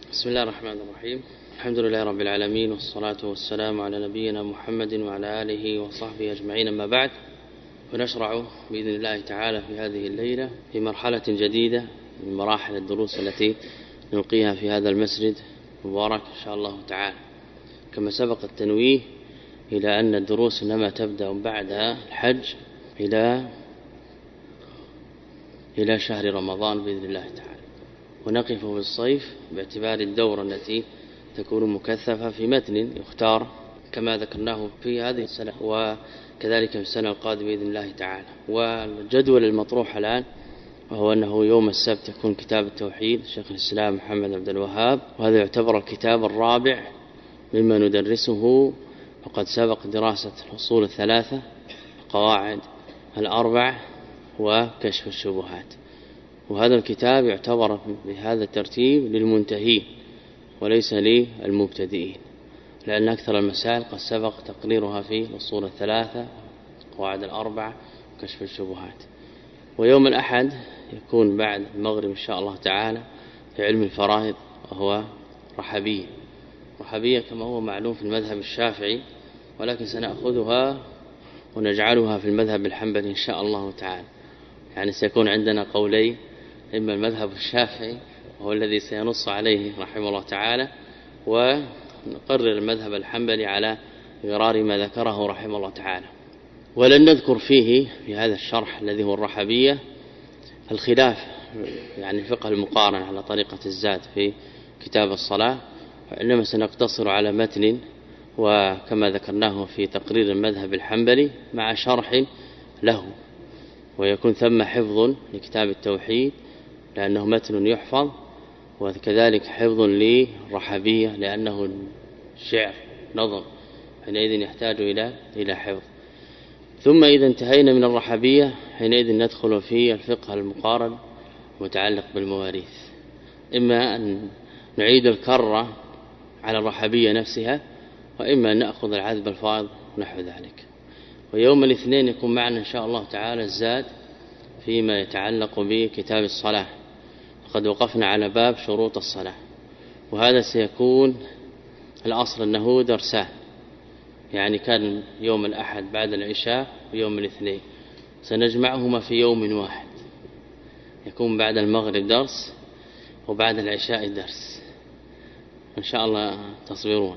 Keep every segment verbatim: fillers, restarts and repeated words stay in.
بسم الله الرحمن الرحيم. الحمد لله رب العالمين، والصلاة والسلام على نبينا محمد وعلى آله وصحبه أجمعين، أما بعد، ونشرع بإذن الله تعالى في هذه الليلة في مرحلة جديدة من مراحل الدروس التي نلقيها في هذا المسجد المبارك إن شاء الله تعالى. كما سبق التنويه إلى أن الدروس إنما تبدأ بعد الحج إلى إلى شهر رمضان بإذن الله تعالى، ونقف في الصيف باعتبار الدورة التي تكون مكثفة في متن يختار كما ذكرناه في هذه السنة وكذلك في السنة القادمة بإذن الله تعالى. والجدول المطروح الآن وهو أنه يوم السبت يكون كتاب التوحيد شيخ الإسلام محمد عبد الوهاب، وهذا يعتبر الكتاب الرابع مما ندرسه، وقد سبق دراسة الأصول الثلاثة، القواعد الأربع، وكشف الشبهات. وهذا الكتاب يعتبر بهذا الترتيب للمنتهين وليس للمبتدئين، لأن أكثر المسائل قد سبق تقريرها في الأصول الثلاثة، القواعد الأربع، وكشف الشبهات. ويوم الأحد يكون بعد المغرب إن شاء الله تعالى في علم الفرائض، وهو رحبية. رحبية كما هو معلوم في المذهب الشافعي، ولكن سنأخذها ونجعلها في المذهب الحنبلي إن شاء الله تعالى. يعني سيكون عندنا قولين، إما المذهب الشافعي وهو الذي سينص عليه رحمه الله تعالى، ونقرر المذهب الحنبلي على غرار ما ذكره رحمه الله تعالى. ولن نذكر فيه في هذا الشرح الذي هو الرحبية الخلاف، يعني الفقه المقارن على طريقة الزاد في كتاب الصلاة، وإنما سنقتصر على متن وكما ذكرناه في تقرير المذهب الحنبلي مع شرح له، ويكون ثم حفظ لكتاب التوحيد لأنه متن يحفظ، وكذلك حفظ للرحبية لأنه شعر نظم حينئذ يحتاج إلى إلى حفظ. ثم إذا انتهينا من الرحبية حينئذ ندخل في الفقه المقارن متعلق بالمواريث، إما أن نعيد الكرة على الرحبية نفسها، وإما أن نأخذ العذب الفائض ونحو ذلك. ويوم الاثنين يكون معنا إن شاء الله تعالى الزاد فيما يتعلق بكتاب الصلاة، وقد وقفنا على باب شروط الصلاة، وهذا سيكون الأصل أنه درسان، يعني كان يوم الأحد بعد العشاء ويوم الاثنين سنجمعهما في يوم واحد، يكون بعد المغرب درس وبعد العشاء درس إن شاء الله تصبرون،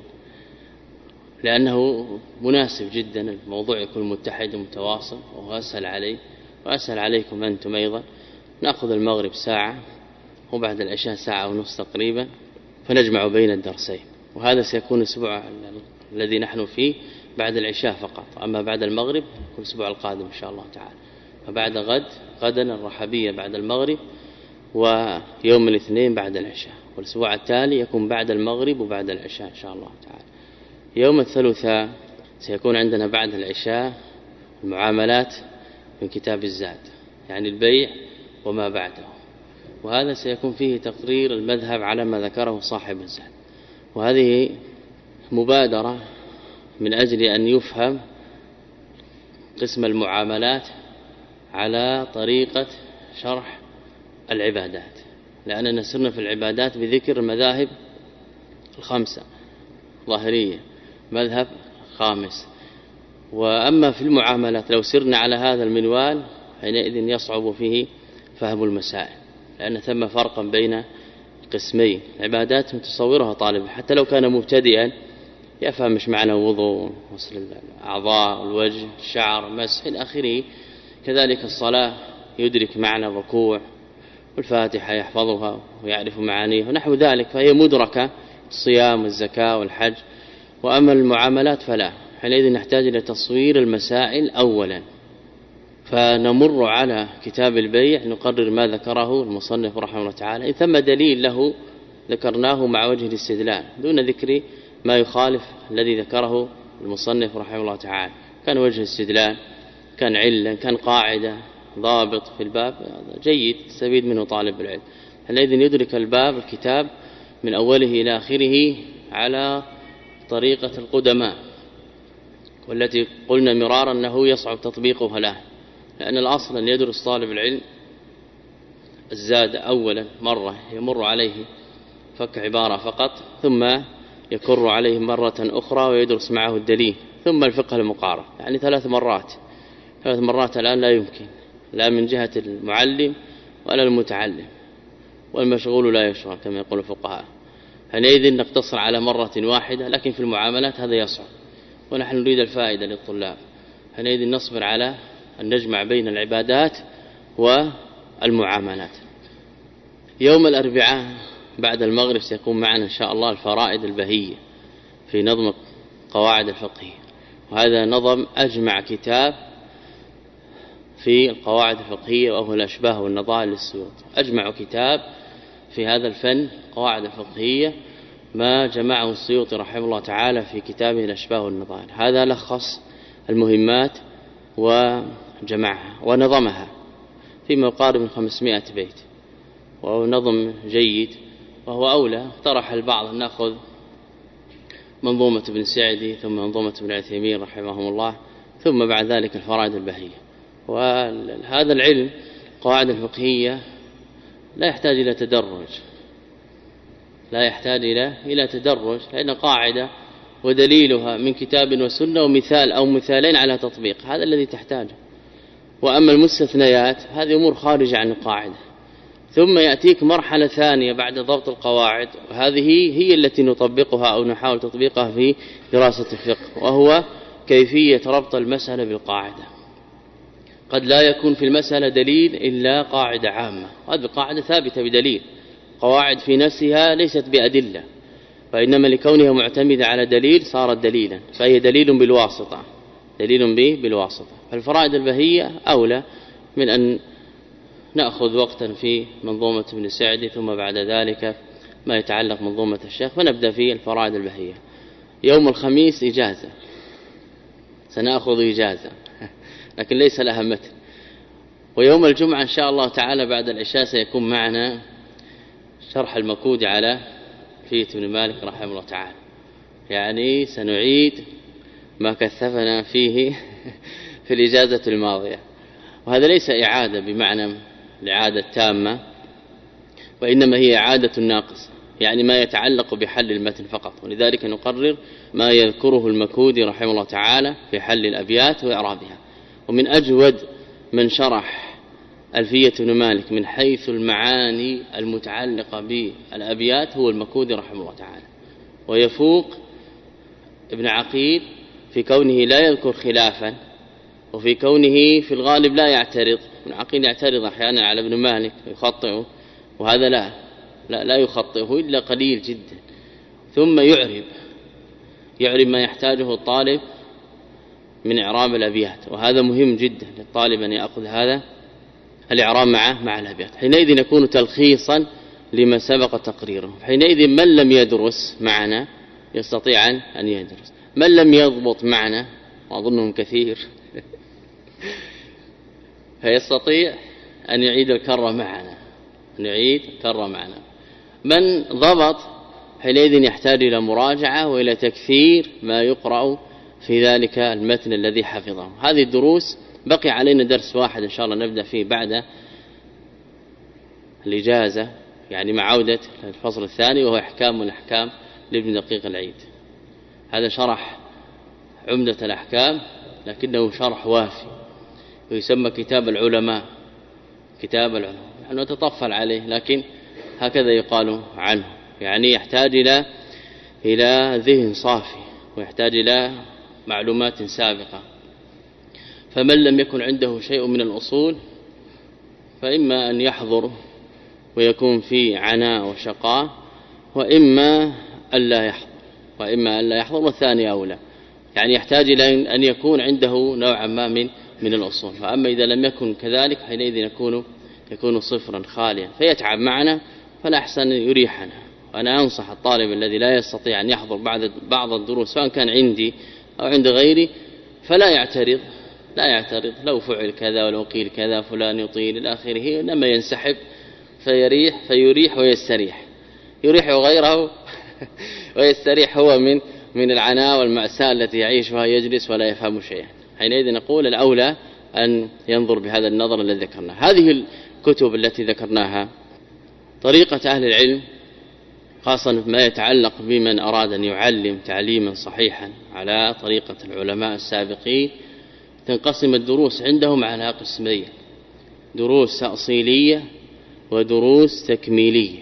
لأنه مناسب جدا الموضوع يكون متحد ومتواصل، وأسهل علي وأسهل عليكم أنتم أيضا. نأخذ المغرب ساعة وبعد العشاء ساعة ونصف تقريبا، فنجمع بين الدرسين، وهذا سيكون الأسبوع الذي نحن فيه بعد العشاء فقط، أما بعد المغرب يكون الأسبوع القادم إن شاء الله تعالى. فبعد غد غدا الرحبية بعد المغرب، ويوم الاثنين بعد العشاء، والأسبوع التالي يكون بعد المغرب وبعد العشاء إن شاء الله تعالى. يوم الثلاثاء سيكون عندنا بعد العشاء المعاملات من كتاب الزاد، يعني البيع وما بعده، وهذا سيكون فيه تقرير المذهب على ما ذكره صاحب الزاد. وهذه مبادرة من أجل أن يفهم قسم المعاملات على طريقة شرح العبادات، لأننا سرنا في العبادات بذكر المذاهب الخمسة ظاهرية، مذهب خامس. وأما في المعاملات لو سرنا على هذا المنوال حينئذ يصعب فيه فهم المسائل، لأن ثم فرقا بين قسمين. عبادات متصورها طالب حتى لو كان مبتدئا يفهم مش معنى وضوء، غسل الأعضاء، الوجه، الشعر، مسح إلى آخره. كذلك الصلاة يدرك معنى الركوع، والفاتحة يحفظها ويعرف معانيه ونحو ذلك، فهي مدركة، الصيام والزكاة والحج. وأما المعاملات فلا، حينئذ نحتاج إلى تصوير المسائل أولا. فنمر على كتاب البيع نقرر ما ذكره المصنف رحمه الله تعالى، إن ثم دليل له ذكرناه مع وجه الاستدلال دون ذكر ما يخالف الذي ذكره المصنف رحمه الله تعالى، كان وجه استدلال، كان علة، كان قاعدة، ضابط في الباب، جيد يستفيد منه طالب العلم. حينئذ يدرك الباب الكتاب من أوله إلى آخره على طريقة القدماء، والتي قلنا مرارا أنه يصعب تطبيقها له، لأن الأصل أن يدرس طالب العلم الزاد أولا مرة يمر عليه فك عبارة فقط ثم يكر عليه مرة أخرى ويدرس معه الدليل ثم الفقه المقارن، يعني ثلاث مرات ثلاث مرات الآن لا يمكن، لا من جهة المعلم ولا المتعلم، والمشغول لا يشغل كما يقول الفقهاء. حينئذ نقتصر على مرة واحدة، لكن في المعاملات هذا يصعب، ونحن نريد الفائدة للطلاب. حينئذ نصبر على أن نجمع بين العبادات والمعاملات. يوم الأربعاء بعد المغرب سيكون معنا إن شاء الله الفرائد البهية في نظم قواعد الفقهية، وهذا نظم أجمع كتاب في القواعد الفقهية وهو الأشباه والنظائر للسيوطي. أجمع كتاب في هذا الفن قواعد الفقهية ما جمعه السيوطي رحمه الله تعالى في كتابه الأشباه والنظائر. هذا لخص المهمات وجمعها ونظمها فيما يقارب من خمسمائة بيت، وهو نظم جيد، وهو أولى. اقترح البعض أن نأخذ منظومة ابن سعدي ثم منظومة ابن عثيمين رحمهم الله ثم بعد ذلك الفرائد البهية. وهذا العلم قواعد الفقهية لا يحتاج إلى تدرج، لا يحتاج إلى إلى تدرج، لأن قاعدة ودليلها من كتاب وسنة ومثال أو مثالين على تطبيق، هذا الذي تحتاجه. وأما المستثنيات هذه أمور خارجة عن القاعدة. ثم يأتيك مرحلة ثانية بعد ضبط القواعد، وهذه هي التي نطبقها أو نحاول تطبيقها في دراسة الفقه، وهو كيفية ربط المسألة بالقاعدة. قد لا يكون في المسألة دليل إلا قاعدة عامة، هذه قاعدة ثابتة بدليل، قواعد في نفسها ليست بأدلة، فإنما لكونها معتمدة على دليل صارت دليلا، فهي دليل بالواسطة، دليل به بالواسطة. فالفرائد البهية أولى من أن نأخذ وقتا في منظومة ابن سعدي ثم بعد ذلك ما يتعلق منظومة الشيخ، فنبدأ في الفرائد البهية. يوم الخميس إجازة، سنأخذ إجازة لكن ليس لها متن. ويوم الجمعة إن شاء الله تعالى بعد العشاء سيكون معنا شرح المكود على فية ابن مالك رحمه الله تعالى، يعني سنعيد ما كثفنا فيه في الإجازة الماضية. وهذا ليس إعادة بمعنى الإعادة تامة، وإنما هي إعادة ناقص، يعني ما يتعلق بحل المتن فقط. ولذلك نقرر ما يذكره المكودي رحمه الله تعالى في حل الأبيات وإعرابها. ومن أجود من شرح ألفية ابن مالك من حيث المعاني المتعلقة بالأبيات هو المكودي رحمه الله تعالى، ويفوق ابن عقيل في كونه لا يذكر خلافا، وفي كونه في الغالب لا يعترض. ابن عقيل يعترض أحيانا على ابن مالك يخطئه، وهذا لا لا, لا يخطئه إلا قليل جدا. ثم يعرب يعرب ما يحتاجه الطالب من إعراب الأبيات، وهذا مهم جدا للطالب أن يأخذ هذا الإعراب مع مع الأبيات. حينئذ يكون تلخيصا لما سبق تقريره. حينئذ من لم يدرس معنا يستطيع أن يدرس، من لم يضبط معنا وأظنهم كثير فيستطيع أن يعيد الكرة معنا، أن يعيد الكرة معنا. من ضبط حينئذ يحتاج إلى مراجعة وإلى تكثير ما يقرأ في ذلك المتن الذي حفظه. هذه الدروس بقي علينا درس واحد إن شاء الله نبدأ فيه بعد الإجازة، يعني مع عودة الفصل الثاني، وهو إحكام من الأحكام لابن دقيق العيد. هذا شرح عمدة الأحكام لكنه شرح وافي، ويسمى كتاب العلماء، كتاب العلماء. نحن نتطفل عليه لكن هكذا يقال عنه، يعني يحتاج إلى إلى ذهن صافي، ويحتاج إلى معلومات سابقة. فمن لم يكن عنده شيء من الأصول فإما أن يحضر ويكون في عناء وشقاء، وإما ألا يحضر وإما ألا يحضر والثاني أولى، يعني يحتاج إلى أن يكون عنده نوعا ما من من الأصول. فأما إذا لم يكن كذلك حينئذ يكون يكون صفرا خاليا فيتعب معنا، فلا أحسن يريحنا. وأنا أنصح الطالب الذي لا يستطيع أن يحضر بعض بعض الدروس سواء كان عندي أو عند غيري فلا يعترض لا يعترض لو فعل كذا ولو قيل كذا فلان يطيل إلى آخره، إنما ينسحب فيريح فيريح ويستريح، يريح غيره ويستريح هو من من العناء والمأساة التي يعيشها، يجلس ولا يفهم شيئا. حينئذ نقول الأولى أن ينظر بهذا النظر الذي ذكرناه. هذه الكتب التي ذكرناها طريقة أهل العلم خاصة ما يتعلق بمن أراد أن يعلم تعليما صحيحا على طريقة العلماء السابقين، تنقسم الدروس عندهم على قسمين: دروس تأصيلية ودروس تكميلية.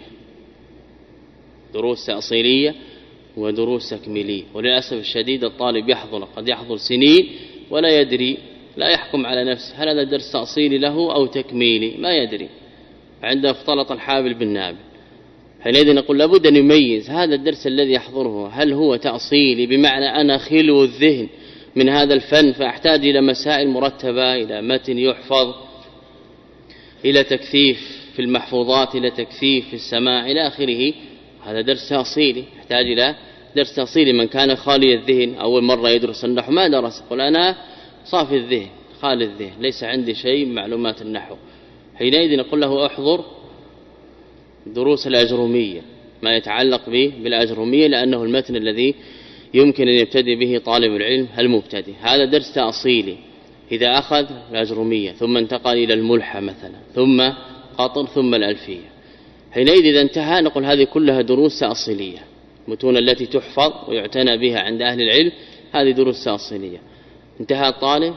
دروس تأصيلية ودروس تكميلية. وللأسف الشديد الطالب يحضر قد يحضر سنين ولا يدري، لا يحكم على نفسه هل هذا درس تأصيلي له أو تكميلي، ما يدري، عنده اختلط الحابل بالنابل. حينئذ نقول لابد أن يميز هذا الدرس الذي يحضره هل هو تأصيلي بمعنى أنا خلو الذهن من هذا الفن فأحتاج إلى مسائل مرتبة، إلى متن يحفظ، إلى تكثيف في المحفوظات، إلى تكثيف في السماع إلى آخره، هذا درس تأصيلي يحتاج إلى درس تأصيلي. من كان خالي الذهن أول مرة يدرس النحو ما درس، قل أنا صافي الذهن خالي الذهن ليس عندي شيء من معلومات النحو، حينئذ نقول له احضر دروس الأجرومية، ما يتعلق به بالأجرومية، لأنه المتن الذي يمكن أن يبتدي به طالب العلم المبتدئ. هذا درس تأصيلي. إذا أخذ الأجرومية ثم انتقل إلى الملحة مثلا ثم قطر ثم الألفية، حينئذ إذا انتهى نقول هذه كلها دروس تأصيلية. متون التي تحفظ ويعتنى بها عند أهل العلم هذه دروس تأصيلية. انتهى الطالب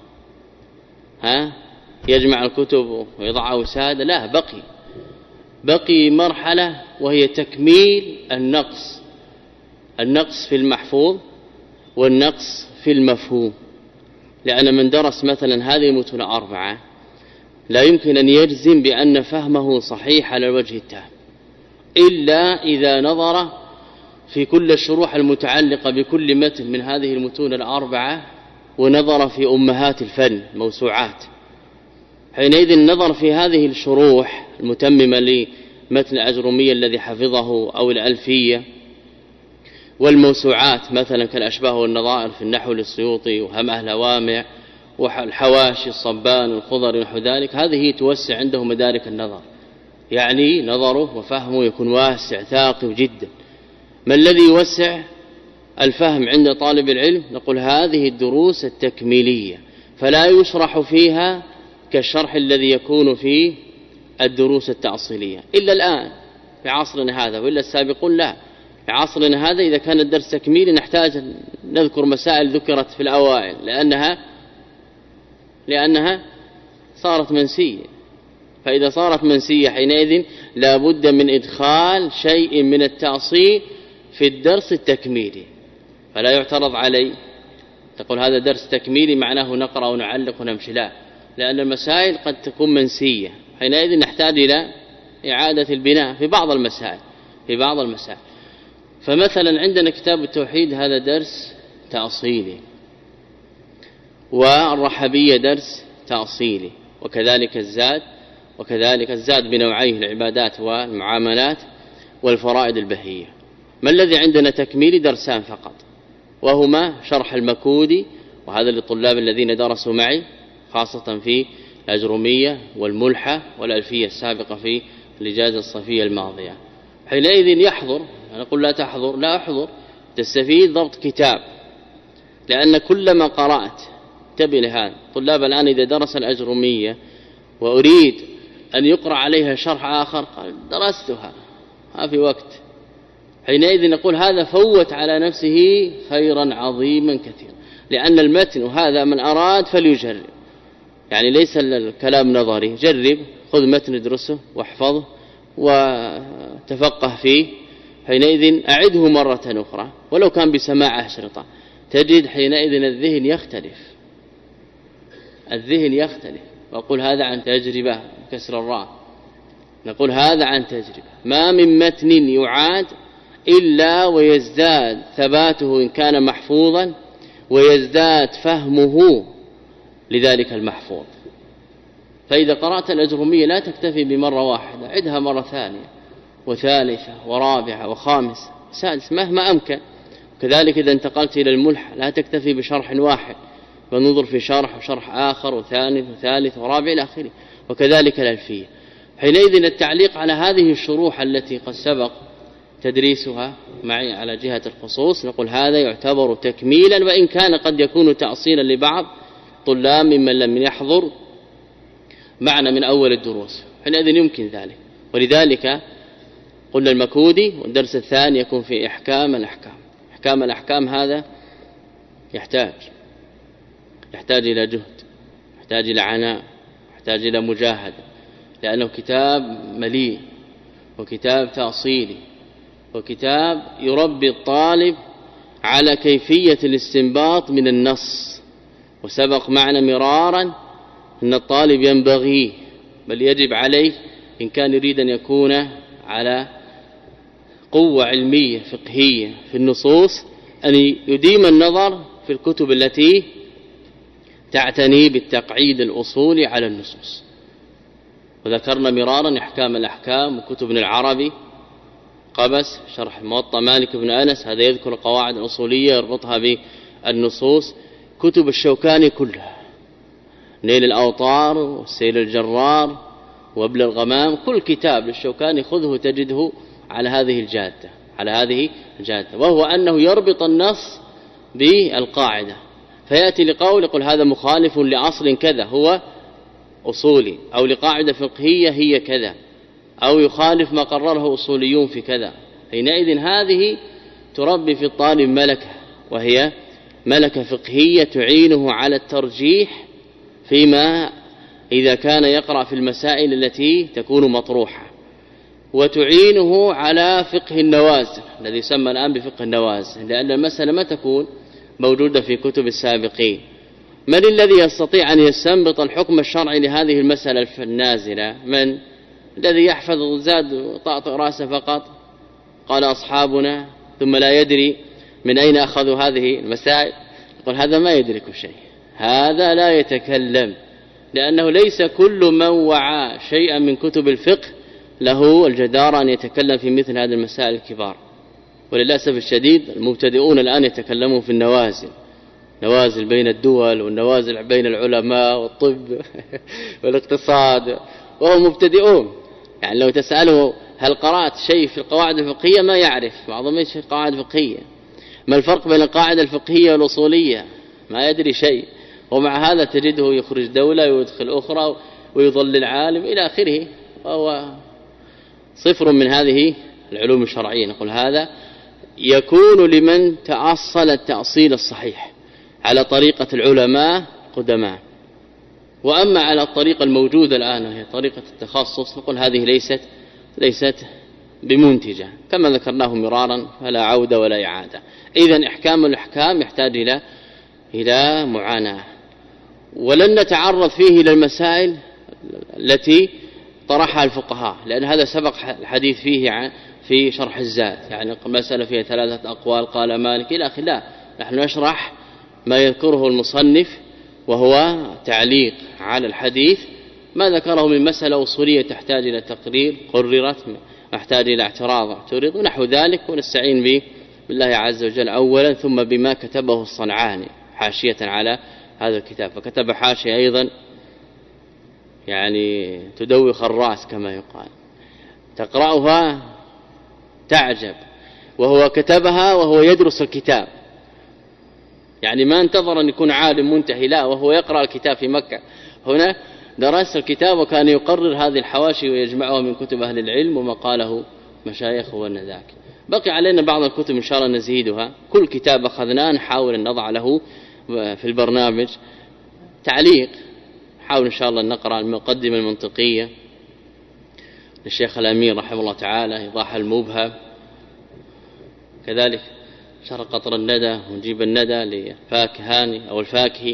ها يجمع الكتب ويضعها وسادة، لا، بقي بقي مرحلة وهي تكميل النقص، النقص في المحفوظ والنقص في المفهوم. لأن من درس مثلا هذه المتون أربعة لا يمكن أن يجزم بأن فهمه صحيح على الوجه التام إلا إذا نظر في كل الشروح المتعلقة بكل متن من هذه المتون الأربعة ونظر في أمهات الفن موسوعات. حينئذ النظر في هذه الشروح المتممة لمتن الأجرومية الذي حفظه أو الألفية والموسوعات مثلا كالأشباه والنظائر في النحو للسيوطي وهمه الهوامع والحواشي الصبان والخضر ونحو ذلك، هذه توسع عنده مدارك النظر، يعني نظره وفهمه يكون واسع ثاقب جدا. ما الذي يوسع الفهم عند طالب العلم؟ نقول هذه الدروس التكميلية، فلا يشرح فيها كالشرح الذي يكون في الدروس التأصيلية إلا الآن في عصرنا هذا، وإلا السابقون لا. في عصرنا هذا إذا كان الدرس تكميلي نحتاج نذكر مسائل ذكرت في الأوائل لأنها لأنها صارت منسية، فإذا صارت منسية حينئذ لا بد من إدخال شيء من التأصيل في الدرس التكميلي، فلا يعترض علي تقول هذا درس تكميلي معناه نقرأ ونعلق ونمشي، لا، لأن المسائل قد تكون منسية، حينئذ نحتاج إلى إعادة البناء في بعض المسائل في بعض المسائل فمثلا عندنا كتاب التوحيد هذا درس تأصيلي، والرحبية درس تأصيلي، وكذلك الزاد وكذلك الزاد بنوعيه العبادات والمعاملات والفرائض البهية. ما الذي عندنا تكميلي؟ درسان فقط، وهما شرح المكودي، وهذا للطلاب الذين درسوا معي خاصة في الأجرومية والملحة والألفية السابقة في الإجازة الصيفية الماضية. حينئذ يحضر، أنا أقول لا تحضر، لا أحضر، تستفيد ضبط كتاب، لأن كلما قرأت انتبه لهذا. طلاب الآن إذا درس الأجرومية وأريد أن يقرأ عليها شرح آخر قال درستها ما في وقت، حينئذ نقول هذا فوت على نفسه خيرا عظيما كثيرا، لأن المتن وهذا من أراد فليجرب، يعني ليس الكلام نظري، جرب، خذ متن ادرسه واحفظه وتفقه فيه، حينئذ أعده مرة أخرى ولو كان بسماع أشرطة، تجد حينئذ الذهن يختلف الذهن يختلف وأقول هذا عن تجربة كسر الراء، نقول هذا عن تجربة. ما من متن يعاد إلا ويزداد ثباته إن كان محفوظا ويزداد فهمه لذلك المحفوظ. فإذا قرأت الأجرومية لا تكتفي بمرة واحدة، عدها مرة ثانية وثالثة ورابعة وخامسة سادس مهما أمكن. كذلك إذا انتقلت إلى الملحة لا تكتفي بشرح واحد، فننظر في شرح وشرح آخر وثاني وثالث ورابع إلى آخره، وكذلك الألفية. حينئذ التعليق على هذه الشروح التي قد سبق تدريسها معي على جهة الخصوص، نقول هذا يعتبر تكميلا، وإن كان قد يكون تأصيلا لبعض طلاب ممن لم يحضر معنا من أول الدروس، حينئذ يمكن ذلك. ولذلك قلنا المكودي، والدرس الثاني يكون في إحكام الأحكام. إحكام الأحكام هذا يحتاج يحتاج إلى جهد، يحتاج إلى عناء، يحتاج إلى مجاهدة، لأنه كتاب مليء وكتاب تأصيلي وكتاب يربي الطالب على كيفية الاستنباط من النص. وسبق معنا مرارا أن الطالب ينبغي بل يجب عليه إن كان يريد أن يكون على قوة علمية فقهية في النصوص أن يديم النظر في الكتب التي تعتني بالتقعيد الأصولي على النصوص. وذكرنا مرارا إحكام الأحكام وكتب ابن العربي، قبس شرح موطأ مالك بن أنس، هذا يذكر القواعد الأصولية يربطها بالنصوص. كتب الشوكاني كلها، نيل الأوطار والسيل الجرار وابل الغمام، كل كتاب للشوكاني خذه تجده على هذه الجادة على هذه الجادة وهو أنه يربط النص بالقاعدة، فيأتي لقول يقول هذا مخالف لأصل كذا هو أصولي، أو لقاعدة فقهية هي كذا، أو يخالف ما قرره أصوليون في كذا. حينئذ هذه تربي في الطالب ملكة، وهي ملكة فقهية تعينه على الترجيح فيما إذا كان يقرأ في المسائل التي تكون مطروحة، وتعينه على فقه النوازل الذي يسمى الآن بفقه النوازل، لأن المسألة ما تكون موجودة في كتب السابقين. من الذي يستطيع أن يستنبط الحكم الشرعي لهذه المسألة النازلة؟ من الذي يحفظ زاد وطأطئ رأسه فقط؟ قال أصحابنا، ثم لا يدري من أين أخذوا هذه المسائل. يقول هذا ما يدرك شيء، هذا لا يتكلم، لأنه ليس كل من وعى شيئا من كتب الفقه له الجدارة أن يتكلم في مثل هذه المسائل الكبار. وللأسف الشديد المبتدئون الآن يتكلمون في النوازل، نوازل بين الدول والنوازل بين العلماء والطب والاقتصاد، وهم مبتدئون. يعني لو تسأله هل قرأت شيء في القواعد الفقهية ما يعرف معظم ايش القواعد الفقهية، ما الفرق بين القاعدة الفقهية والأصولية، ما يدري شيء. ومع هذا تجده يخرج دولة ويدخل أخرى ويضل العالم إلى آخره، وهو صفر من هذه العلوم الشرعية. نقول هذا يكون لمن تأصل التأصيل الصحيح على طريقة العلماء قدماء. وأما على الطريقة الموجودة الآن وهي طريقة التخصص، نقول هذه ليست ليست بمنتجة كما ذكرناه مرارا، فلا عودة ولا إعادة. إذن إحكام الأحكام يحتاج إلى إلى معاناة، ولن نتعرض فيه إلى المسائل التي طرحها الفقهاء، لأن هذا سبق الحديث فيه عن في شرح الزاد، يعني مسألة فيها ثلاثة أقوال قال مالك إلى آخره. لا، نحن نشرح ما يذكره المصنف وهو تعليق على الحديث، ما ذكره من مسألة أصولية تحتاج إلى تقرير قررت، محتاج إلى اعتراض اعترض ونحو ذلك. ونستعين به بالله عز وجل أولا، ثم بما كتبه الصنعاني حاشية على هذا الكتاب، فكتب حاشية أيضا يعني تدوخ الرأس كما يقال، تقرأها تعجب، وهو كتبها وهو يدرس الكتاب، يعني ما انتظر أن يكون عالم منتهي، لا، وهو يقرأ الكتاب في مكة. هنا درس الكتاب وكان يقرر هذه الحواشي ويجمعها من كتب أهل العلم وما قاله مشايخه والنذاك. بقي علينا بعض الكتب إن شاء الله نزيدها، كل كتاب أخذناه نحاول أن نضع له في البرنامج تعليق. نحاول إن شاء الله أن نقرأ المقدمة المنطقية للشيخ الأمير رحمه الله تعالى، إيضاح المبهم، كذلك شرح قطر الندى ونجيب الندى للفاكهاني أو الفاكهي،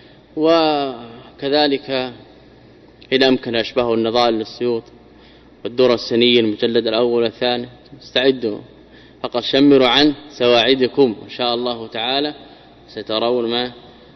وكذلك إن أمكن أشبه النضال للسيوط والدرة السنية المجلد الأول والثاني. استعدوا فقط شمروا عن سواعدكم إن شاء الله تعالى، سترون ما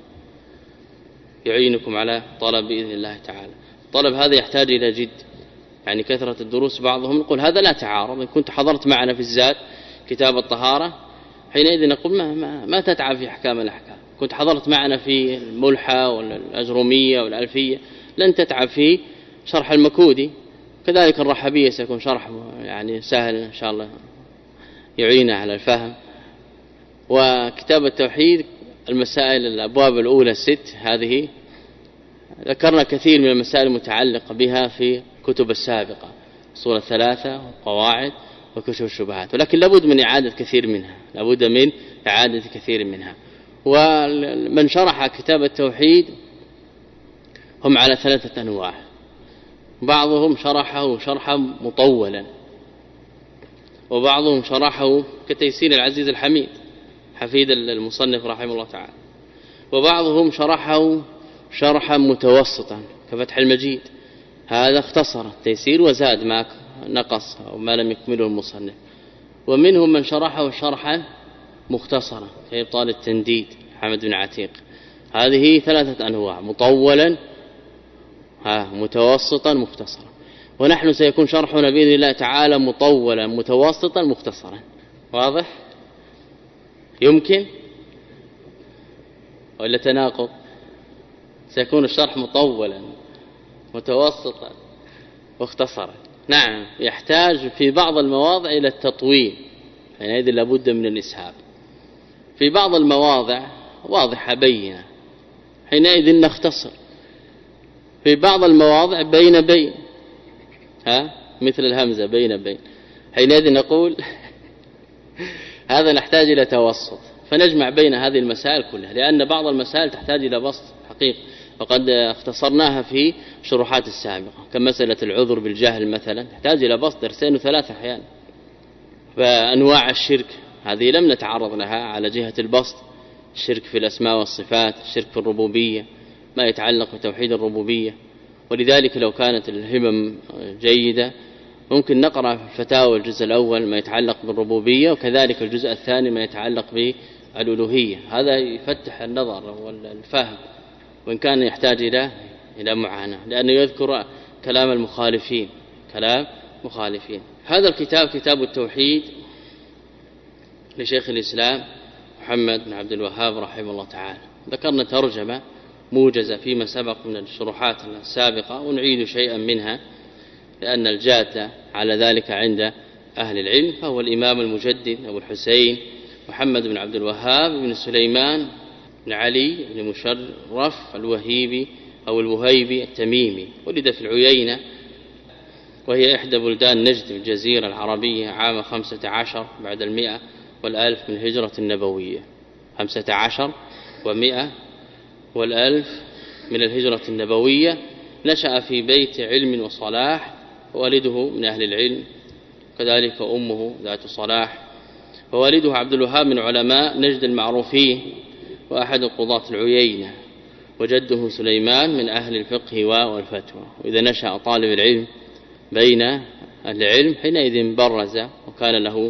يعينكم على طلب بإذن الله تعالى. الطلب هذا يحتاج إلى جد، يعني كثرة الدروس بعضهم يقول هذا لا تعارض. إن كنت حضرت معنا في الزاد كتاب الطهارة حينئذ نقول ما, ما, ما تتعب في أحكام الأحكام، كنت حضرت معنا في الملحة والأجرمية والألفية لن تتعب في شرح المكودي. كذلك الرحبية سيكون شرح يعني سهل إن شاء الله يعين على الفهم. وكتاب التوحيد المسائل الأبواب الأولى الست هذه ذكرنا كثير من المسائل المتعلقة بها في كتب السابقة، أصول الثلاثة والقواعد وكشف الشبهات، ولكن لابد من إعادة كثير منها، لابد من إعادة كثير منها. ومن شرح كتاب التوحيد هم على ثلاثة أنواع، بعضهم شرحه شرحا مطولا، وبعضهم شرحه كتيسير العزيز الحميد حفيد المصنف رحمه الله تعالى، وبعضهم شرحه شرحا متوسطا كفتح المجيد، هذا اختصر التيسير وزاد ما نقص أو ما لم يكمله المصنف. ومنهم من شرحه شرحا مختصرا كإبطال التنديد حمد بن عتيق. هذه ثلاثة أنواع، مطولا ها متوسطا مختصرا. ونحن سيكون شرحنا بإذن الله تعالى مطولا متوسطا مختصرا. واضح؟ يمكن ولا تناقض؟ سيكون الشرح مطولا متوسطا مختصرا. نعم، يحتاج في بعض المواضع إلى التطويل، حينئذ لابد من الإسهاب. في بعض المواضع واضحة بينة، حينئذ نختصر. في بعض المواضع بين بين ها مثل الهمزة بين بين، حينئذ نقول هذا نحتاج إلى توسط، فنجمع بين هذه المسائل كلها، لأن بعض المسائل تحتاج إلى بسط حقيقي، وقد اختصرناها في شروحات السابقة، كمسألة العذر بالجهل مثلا تحتاج إلى بسط درسين وثلاثة أحيانا. فأنواع الشرك هذه لم نتعرض لها على جهة البسط، الشرك في الأسماء والصفات، الشرك في الربوبية، ما يتعلق بتوحيد الربوبية. ولذلك لو كانت الهمم جيدة ممكن نقرأ في الفتاوى الجزء الأول ما يتعلق بالربوبية، وكذلك الجزء الثاني ما يتعلق بالألوهية. هذا يفتح النظر والفهم، وإن كان يحتاج إلى إلى معاناة، لأنه يذكر كلام المخالفين كلام مخالفين. هذا الكتاب كتاب التوحيد لشيخ الإسلام محمد بن عبد الوهاب رحمه الله تعالى. ذكرنا ترجمة موجزة فيما سبق من الشروحات السابقة، ونعيد شيئا منها لأن الجادة على ذلك عند أهل العلم. فهو الإمام المجدد أبو الحسين محمد بن عبد الوهاب بن سليمان بن علي بن مشرف الوهيبي أو الوهيبي التميمي، ولد في العيينة وهي إحدى بلدان نجد في الجزيرة العربية عام خمسة عشر بعد المئة والألف من الهجرة النبوية، خمسة عشر ومئة والألف من الهجرة النبوية. نشأ في بيت علم وصلاح، ووالده من أهل العلم، كذلك أمه ذات صلاح. ووالده عبد الوهاب من علماء نجد المعروفين وأحد قضاة العيينة، وجده سليمان من أهل الفقه والفتوى. وإذا نشأ طالب العلم بين أهل العلم حينئذ برز وكان له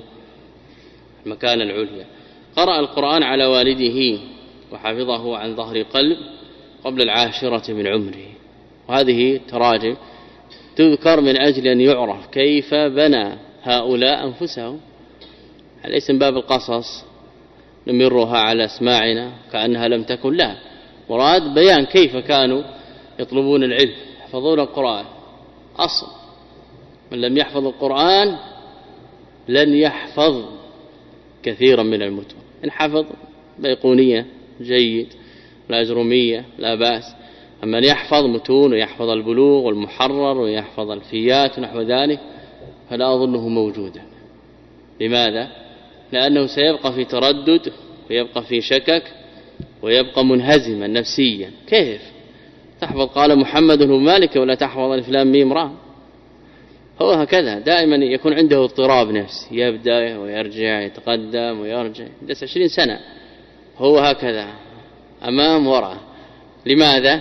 مكان العليا. قرأ القرآن على والده وحفظه عن ظهر قلب قبل العاشرة من عمره. وهذه تراجم تذكر من أجل أن يعرف كيف بنى هؤلاء أنفسهم، ليس من باب القصص نمرها على أسماعنا كأنها لم تكن، لا، مراد بيان كيف كانوا يطلبون العلم، يحفظون القرآن. أصل من لم يحفظ القرآن لن يحفظ كثيرا من المتون. إن حفظ بيقونية جيد، لا أجرمية لا بأس، أما أن يحفظ متون ويحفظ البلوغ والمحرر ويحفظ الفيات ونحو ذلك فلا أظنه موجودا. لماذا؟ لأنه سيبقى في تردد ويبقى في شكك ويبقى منهزما نفسيا. كيف تحفظ قال محمد بن مالك ولا تحفظ الف لام ميم را؟ هو هكذا دائما يكون عنده اضطراب نفسي، يبدأ ويرجع يتقدم ويرجع، يدرس عشرين سنة هو هكذا أمام وراء. لماذا؟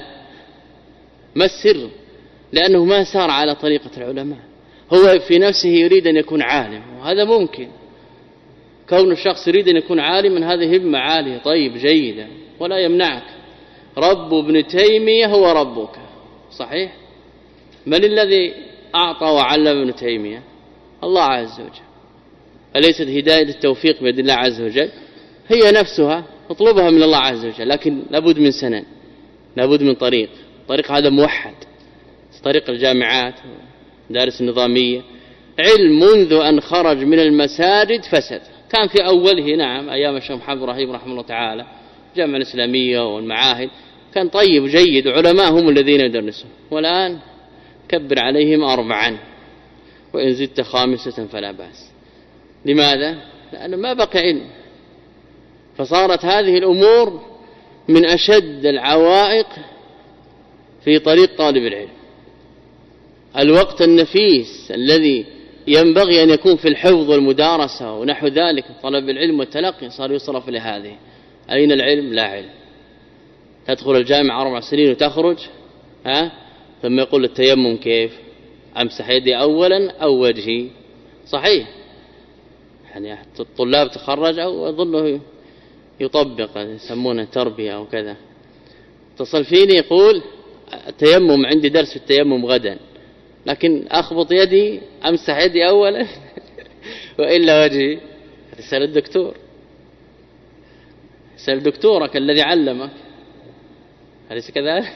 ما السر؟ لأنه ما سار على طريقة العلماء. هو في نفسه يريد أن يكون عالم، وهذا ممكن، كون الشخص يريد أن يكون عالما هذه همة عالية طيب جيدة ولا يمنعك. رب ابن تيمية هو ربك، صحيح؟ من الذي أعطى وعلم ابن تيمية؟ الله عز وجل. أليست هداية التوفيق بيد الله عز وجل؟ هي نفسها اطلبها من الله عز وجل، لكن لابد من سنن، لابد من طريق، طريق هذا موحد، طريق الجامعات دارس النظامية. علم منذ أن خرج من المساجد فسد. كان في أوله نعم أيام الشيخ محمد إبراهيم رحمه الله تعالى الجامعة الإسلامية والمعاهد كان طيب جيد، علماء هم الذين يدرسون، والآن كبر عليهم أربعا وإن زدت خامسة فلا بأس. لماذا؟ لأنه ما بقى علم. فصارت هذه الأمور من أشد العوائق في طريق طالب العلم. الوقت النفيس الذي ينبغي أن يكون في الحفظ والمدارسة ونحو ذلك طلب العلم والتلقي صار يصرف لهذه. أين العلم؟ لا علم. تدخل الجامعة أربع سنين وتخرج ها ثم يقول التيمم كيف؟ أمسح يدي أولا أو وجهي. صحيح، يعني الطلاب تخرج أو أظنه يطبق يسمونه تربية أو كذا، اتصل فيني يقول التيمم عندي درس في التيمم غدا، لكن أخبط يدي أمسح يدي أولا وإلا وجهي. تسأل الدكتور، تسأل دكتورك الذي علمك، أليس كذلك؟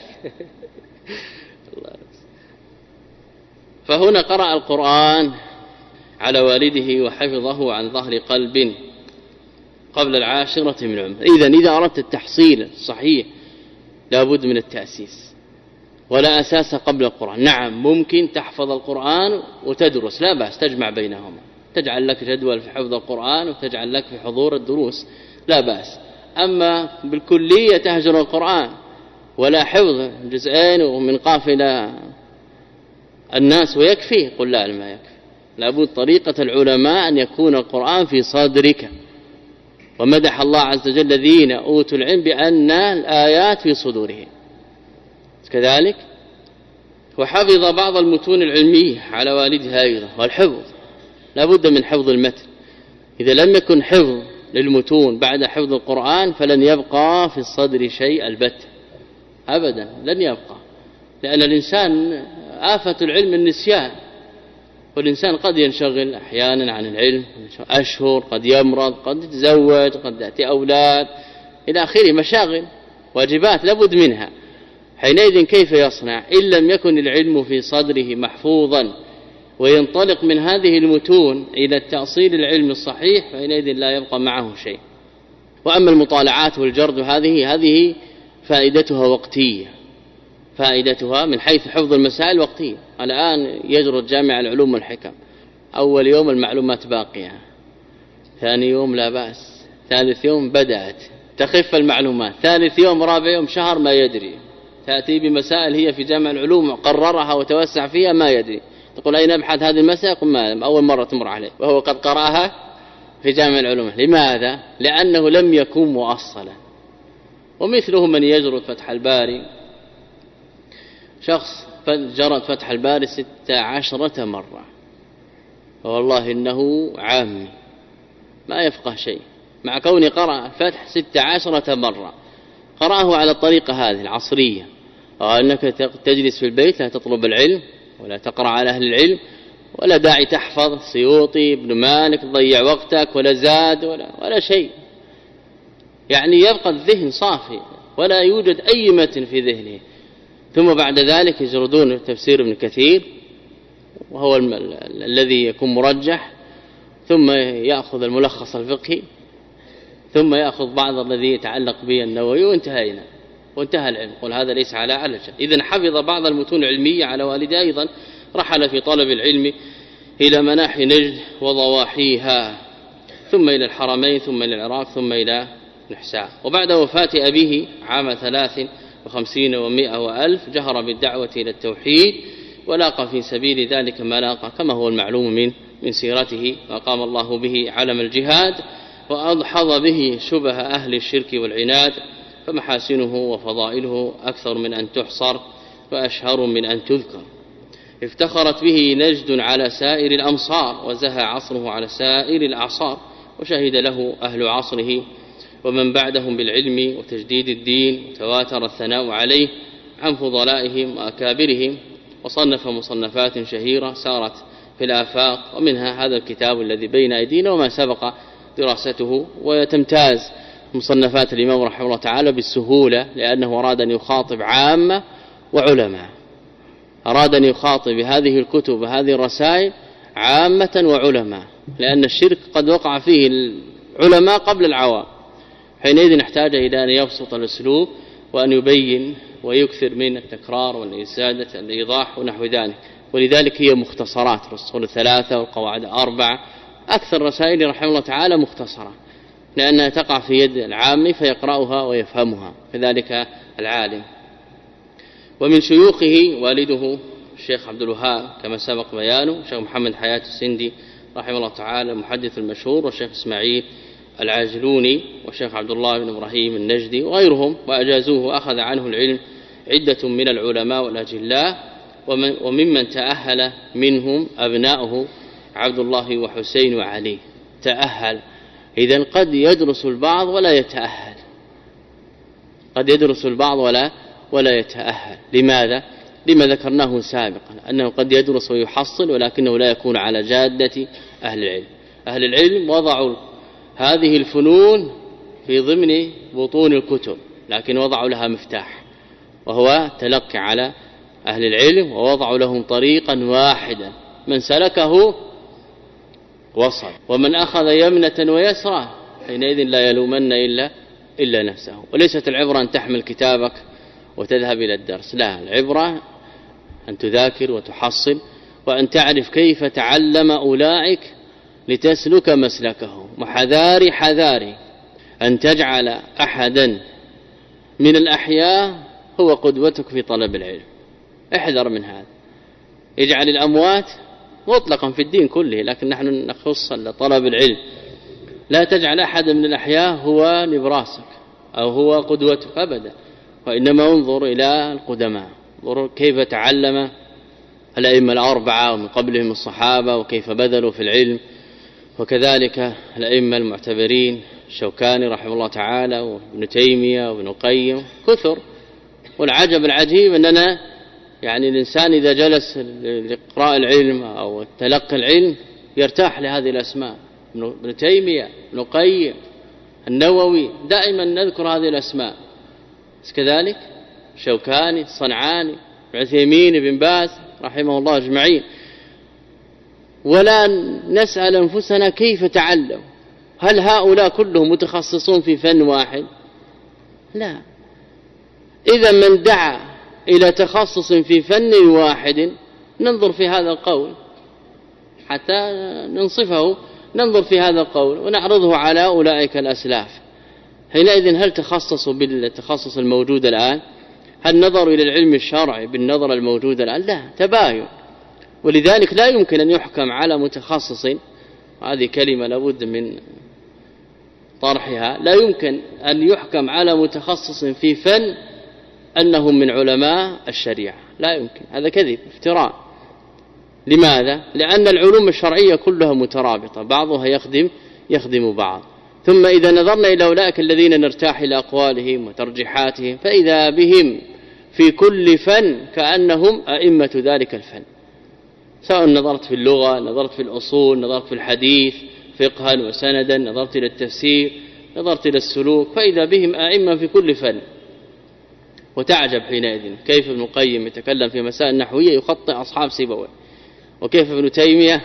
فهنا قرأ القرآن على والده وحفظه عن ظهر قلب قبل العاشرة من عمره. إذن إذا أردت التحصيل الصحيح لابد من التأسيس، ولا أساس قبل القرآن. نعم ممكن تحفظ القرآن وتدرس، لا بأس، تجمع بينهما، تجعل لك جدول في حفظ القرآن وتجعل لك في حضور الدروس، لا بأس. أما بالكلية تهجر القرآن ولا حفظ جزئين ومن قافلة الناس ويكفي، قل لا ما يكفي، لابد طريقة العلماء أن يكون القرآن في صدرك. ومدح الله عز وجل الذين أوتوا العلم بأن الآيات في صدورهم كذلك. وحفظ بعض المتون العلمية على والدها أيضا. والحفظ لابد من حفظ المتن، إذا لم يكن حفظ للمتون بعد حفظ القرآن فلن يبقى في الصدر شيء البتة أبدا، لن يبقى، لأن الإنسان آفة العلم النسيان، والإنسان قد ينشغل أحيانا عن العلم أشهر، قد يمرض، قد يتزوج، قد يأتي أولاد إلى آخره، مشاغل واجبات لابد منها. حينئذ كيف يصنع إن لم يكن العلم في صدره محفوظا وينطلق من هذه المتون إلى التأصيل العلم الصحيح، فحينئذ لا يبقى معه شيء. وأما المطالعات والجرد هذه هذه فائدتها وقتية، فائدتها من حيث حفظ المسائل وقتية. الآن يجرد جامع العلوم والحكم، أول يوم المعلومات باقية، ثاني يوم لا بأس، ثالث يوم بدأت تخف المعلومات، ثالث يوم رابع يوم شهر ما يدري، تأتي بمسائل هي في جامع العلوم قررها وتوسع فيها ما يدري، تقول أين أبحث هذه المسائل؟ يقول ما أول مرة تمر عليه، وهو قد قرأها في جامع العلوم. لماذا؟ لأنه لم يكن مؤصلا. ومثله من يجرد فتح الباري، شخص جرد فتح الباري ست عشرة مرة، والله إنه عامي ما يفقه شيء، مع كونه قرأ فتح ست عشرة مرة، قرأه على الطريقة هذه العصرية، وأنك تجلس في البيت لا تطلب العلم ولا تقرأ على أهل العلم، ولا داعي تحفظ سيوطي ابن مالك تضيع وقتك، ولا زاد ولا, ولا شيء، يعني يبقى الذهن صافي ولا يوجد أي متن في ذهنه. ثم بعد ذلك يجردون تفسير ابن كثير وهو الذي يكون مرجح، ثم يأخذ الملخص الفقهي، ثم يأخذ بعض الذي يتعلق به النووي، وانتهينا وانتهى العلم. قل هذا ليس على علجة. إذن حفظ بعض المتون العلمية على والده أيضا. رحل في طلب العلم إلى مناحي نجد وضواحيها، ثم إلى الحرمين، ثم إلى العراق، ثم إلى نحساء. وبعد وفاة أبيه عام ثلاث وخمسين ومائة وألف جهر بالدعوة إلى التوحيد، ولاقى في سبيل ذلك ما لاقى كما هو المعلوم من من سيرته، وقام الله به علم الجهاد، وأضحض به شبه أهل الشرك والعناد، فمحاسنه وفضائله أكثر من أن تحصر وأشهر من أن تذكر. افتخرت به نجد على سائر الأمصار، وزهى عصره على سائر الأعصار، وشهد له أهل عصره ومن بعدهم بالعلم وتجديد الدين، وتواتر الثناء عليه عن فضلائهم وأكابرهم، وصنف مصنفات شهيرة سارت في الآفاق، ومنها هذا الكتاب الذي بين أيدينا وما سبق دراسته. وتمتاز مصنفات الإمام رحمه الله تعالى بالسهولة، لأنه أراد أن يخاطب عامة وعلماء، أراد أن يخاطب بهذه الكتب وهذه الرسائل عامة وعلماء، لأن الشرك قد وقع فيه العلماء قبل العوام، حينئذ نحتاج إلى أن يبسط الأسلوب وأن يبين ويكثر من التكرار والإسادة الإيضاح ونحو ذلك. ولذلك هي مختصرات، الأصول الثلاثة والقواعد الأربعة أكثر رسائل رحمه الله تعالى مختصرة لأنها تقع في يد العام فيقرأها ويفهمها، كذلك العالم. ومن شيوخه والده الشيخ عبد الوهاب كما سبق بيانه، الشيخ محمد حياة السندي رحمه الله تعالى المحدث المشهور، والشيخ إسماعيل العاجلوني، والشيخ عبد الله بن إبراهيم النجدي وغيرهم، وأجازوه وأخذ عنه العلم عدة من العلماء والأجلاء، وممن تأهل منهم أبناؤه عبد الله وحسين وعلي. تأهل، إذن قد يدرس البعض ولا يتأهل، قد يدرس البعض ولا ولا يتأهل. لماذا؟ لما ذكرناه سابقا، أنه قد يدرس ويحصل ولكنه لا يكون على جادة أهل العلم. أهل العلم وضعوا هذه الفنون في ضمن بطون الكتب، لكن وضعوا لها مفتاح وهو تلقي على أهل العلم، ووضعوا لهم طريقا واحدا من سلكه وصل، ومن أخذ يمنة ويسرى حينئذ لا يلومن إلا إلا نفسه. وليست العبرة أن تحمل كتابك وتذهب إلى الدرس، لا، العبرة أن تذاكر وتحصل وأن تعرف كيف تعلم أولئك لتسلك مسلكه. وحذاري حذاري أن تجعل أحدا من الأحياء هو قدوتك في طلب العلم، احذر من هذا. اجعل الأموات مطلقا في الدين كله، لكن نحن نخص طلب العلم. لا تجعل أحد من الأحياء هو نبراسك أو هو قدوتك أبدا، وإنما انظر إلى القدماء، انظر كيف تعلم الأئمة الأربعة ومن قبلهم الصحابة وكيف بذلوا في العلم، وكذلك الأئمة المعتبرين الشوكاني رحمه الله تعالى وابن تيمية وابن القيم كثر. والعجب العجيب أننا يعني الإنسان إذا جلس لإقراء العلم أو تلقي العلم يرتاح لهذه الأسماء، ابن تيمية، ابن القيم، النووي، دائما نذكر هذه الأسماء. كذلك شوكاني، صنعاني، عثيمين، بن باز رحمه الله أجمعين. ولا نسأل أنفسنا كيف تعلم، هل هؤلاء كلهم متخصصون في فن واحد؟ لا. إذا من دعا إلى تخصص في فن واحد ننظر في هذا القول حتى ننصفه، ننظر في هذا القول ونعرضه على أولئك الأسلاف. حينئذ هل تخصصوا بالتخصص الموجود الآن؟ هل نظروا إلى العلم الشرعي بالنظر الموجود الآن؟ لا، تباين. ولذلك لا يمكن أن يحكم على متخصص، هذه كلمة لابد من طرحها، لا يمكن أن يحكم على متخصص في فن أنهم من علماء الشريعة، لا يمكن، هذا كذب افتراء. لماذا؟ لأن العلوم الشرعية كلها مترابطة، بعضها يخدم يخدم بعض. ثم إذا نظرنا إلى أولئك الذين نرتاح إلى أقوالهم وترجيحاتهم فإذا بهم في كل فن كأنهم أئمة ذلك الفن، سواء نظرت في اللغة، نظرت في الأصول، نظرت في الحديث فقها وسندا، نظرت إلى التفسير، نظرت إلى السلوك، فإذا بهم أئمة في كل فن. وتعجب حينئذ كيف ابن القيم يتكلم في مسائل نحوية يخطئ أصحاب سيبويه، وكيف ابن تيمية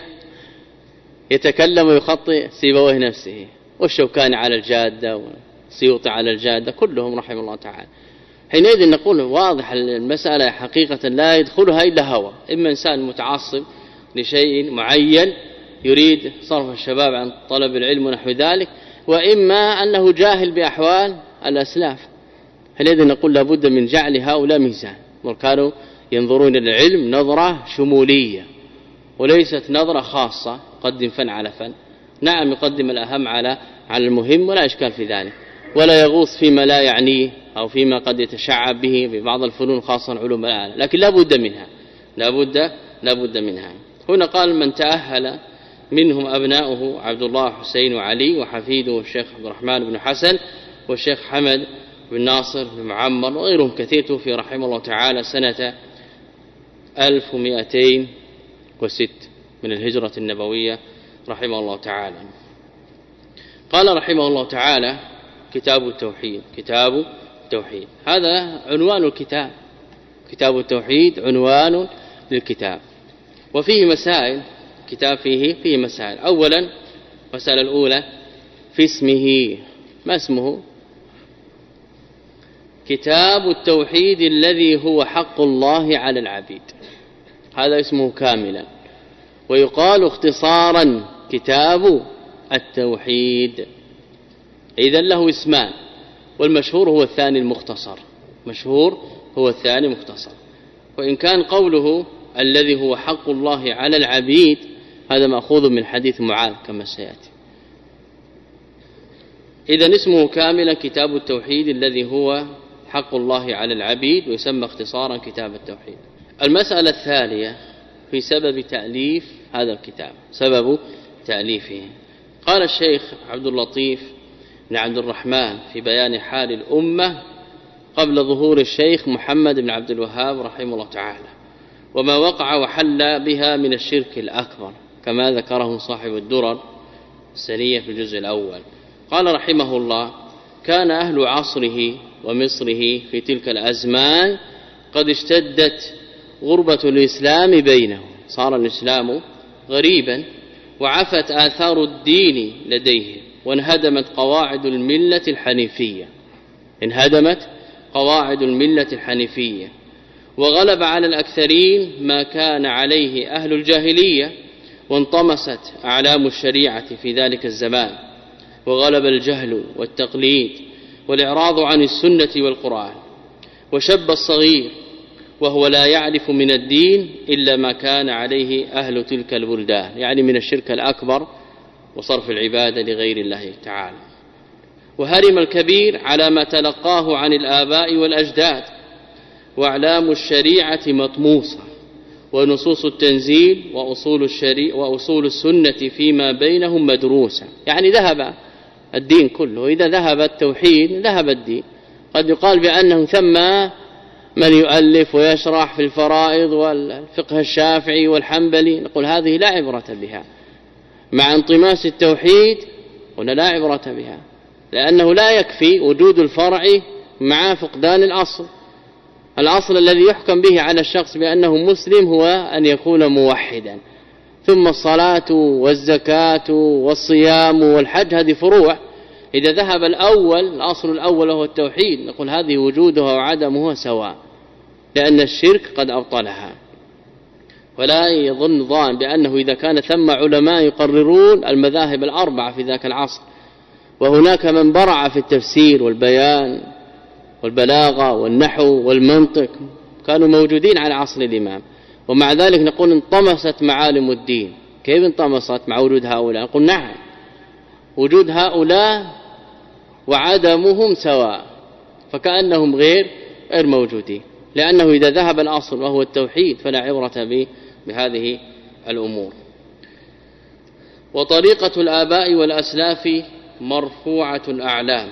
يتكلم ويخطئ سيبويه نفسه، والشوكاني على الجادة والسيوطي على الجادة، كلهم رحمه الله تعالى. حينئذ نقول واضح المسألة حقيقة لا يدخلها إلا هوى، إما إنسان متعصب لشيء معين يريد صرف الشباب عن طلب العلم ونحو ذلك، وإما أنه جاهل بأحوال الأسلاف. حينئذ نقول لابد من جعل هؤلاء ميزان، وكانوا ينظرون إلى العلم نظرة شمولية وليست نظرة خاصة، قدم فن على فن. نعم يقدم الأهم على على المهم ولا إشكال في ذلك، ولا يغوص فيما لا يعنيه أو فيما قد يتشعب به ببعض الفنون خاصة علوم الآلة، لكن لا بد منها، لا بد لا بد منها. هنا قال من تأهل منهم أبناؤه عبد الله حسين وعلي، وحفيده الشيخ عبد الرحمن بن حسن والشيخ حمد بن ناصر بن معمر وغيرهم كثير، توفي رحمه الله تعالى سنة ألف ومئتين وست من الهجرة النبوية رحمه الله تعالى. قال رحمه الله تعالى كتاب التوحيد. كتاب التوحيد هذا عنوان الكتاب، كتاب التوحيد عنوان للكتاب، وفيه مسائل، كتاب فيه فيه مسائل. أولا مسألة الأولى في اسمه، ما اسمه؟ كتاب التوحيد الذي هو حق الله على العبيد، هذا اسمه كاملا. ويقال اختصارا كتاب التوحيد. إذن له اسمان، والمشهور هو الثاني المختصر، مشهور هو الثاني مختصر. وإن كان قوله الذي هو حق الله على العبيد هذا مأخوذ من حديث معاذ كما سيأتي. إذن اسمه كاملا كتاب التوحيد الذي هو حق الله على العبيد، ويسمى اختصارا كتاب التوحيد. المسألة الثانية في سبب تأليف هذا الكتاب، سبب تأليفه. قال الشيخ عبد اللطيف بن عبد الرحمن في بيان حال الأمة قبل ظهور الشيخ محمد بن عبد الوهاب رحمه الله تعالى، وما وقع وحل بها من الشرك الأكبر كما ذكره صاحب الدرر السنية في الجزء الأول. قال رحمه الله: كان أهل عصره ومصره في تلك الأزمان قد اشتدت غربة الإسلام بينهم، صار الإسلام غريبا، وعفت آثار الدين لديهم، وانهدمت قواعد الملة الحنيفية انهدمت قواعد الملة الحنيفية وغلب على الأكثرين ما كان عليه أهل الجاهلية، وانطمست أعلام الشريعة في ذلك الزمان، وغلب الجهل والتقليد والإعراض عن السنة والقرآن، وشب الصغير وهو لا يعرف من الدين إلا ما كان عليه أهل تلك البلدان، يعني من الشرك الأكبر وصرف العبادة لغير الله تعالى. وهرم الكبير على ما تلقاه عن الآباء والأجداد، وأعلام الشريعة مطموسة، ونصوص التنزيل وأصول الشريعة وأصول السنة فيما بينهم مدروسة. يعني ذهب الدين كله، إذا ذهب التوحيد ذهب الدين. قد يقال بأنه ثم من يؤلف ويشرح في الفرائض والفقه الشافعي والحنبلي، نقول هذه لا عبرة بها، مع انطماس التوحيد قلنا لا عبرة بها، لأنه لا يكفي وجود الفرع مع فقدان الأصل. الأصل الذي يحكم به على الشخص بأنه مسلم هو أن يكون موحدا، ثم الصلاة والزكاة والصيام والحج هذه فروع. إذا ذهب الأول الأصل الأول وهو التوحيد نقول هذه وجودها وعدمها سواء، لأن الشرك قد أبطلها. ولا يظن ظان بأنه إذا كان ثم علماء يقررون المذاهب الأربعة في ذاك العصر، وهناك من برع في التفسير والبيان والبلاغة والنحو والمنطق كانوا موجودين على عصر الإمام، ومع ذلك نقول انطمست معالم الدين. كيف انطمست مع وجود هؤلاء؟ نقول نعم، وجود هؤلاء وعدمهم سواء، فكأنهم غير غير موجودين، لأنه إذا ذهب الأصل وهو التوحيد فلا عبرة به بهذه الأمور. وطريقة الآباء والأسلاف مرفوعة الأعلام،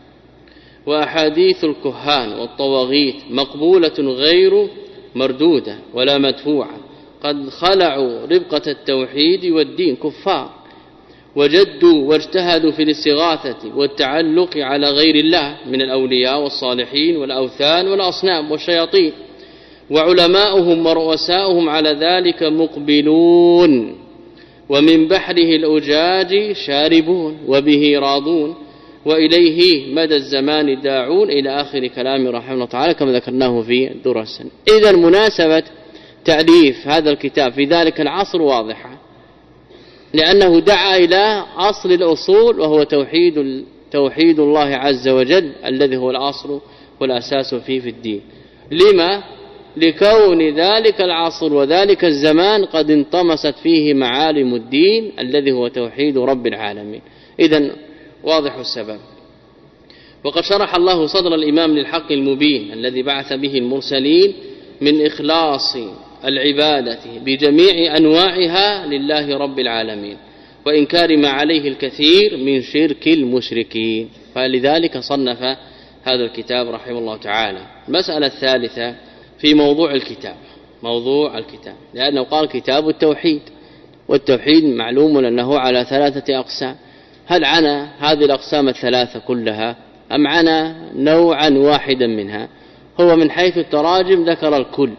وأحاديث الكهان والطواغيت مقبولة غير مردودة ولا مدفوعة. قد خلعوا ربقة التوحيد والدين كفار، وجدوا واجتهدوا في الاستغاثة والتعلق على غير الله من الأولياء والصالحين والأوثان والأصنام والشياطين، وعلماؤهم ورؤساؤهم على ذلك مقبلون، ومن بحره الأجاج شاربون وبه راضون، وإليه مدى الزمان داعون، إلى آخر كلام رحمه الله تعالى كما ذكرناه في الدرر السنة. إذا مناسبة تأليف هذا الكتاب في ذلك العصر واضحة، لأنه دعا إلى أصل الأصول وهو توحيد توحيد الله عز وجل الذي هو الأصل والأساس فيه في الدين. لما؟ لكون ذلك العصر وذلك الزمان قد انطمست فيه معالم الدين الذي هو توحيد رب العالمين. إذن واضح السبب. وقد شرح الله صدر الإمام للحق المبين الذي بعث به المرسلين من إخلاص العبادة بجميع أنواعها لله رب العالمين، وإنكار ما عليه الكثير من شرك المشركين، فلذلك صنف هذا الكتاب رحمه الله تعالى. المسألة الثالثة في موضوع الكتاب، موضوع الكتاب لأنه قال كتاب التوحيد، والتوحيد معلوم أنه على ثلاثة أقسام. هل عنا هذه الأقسام الثلاثة كلها أم عنا نوعا واحدا منها؟ هو من حيث التراجم ذكر الكل،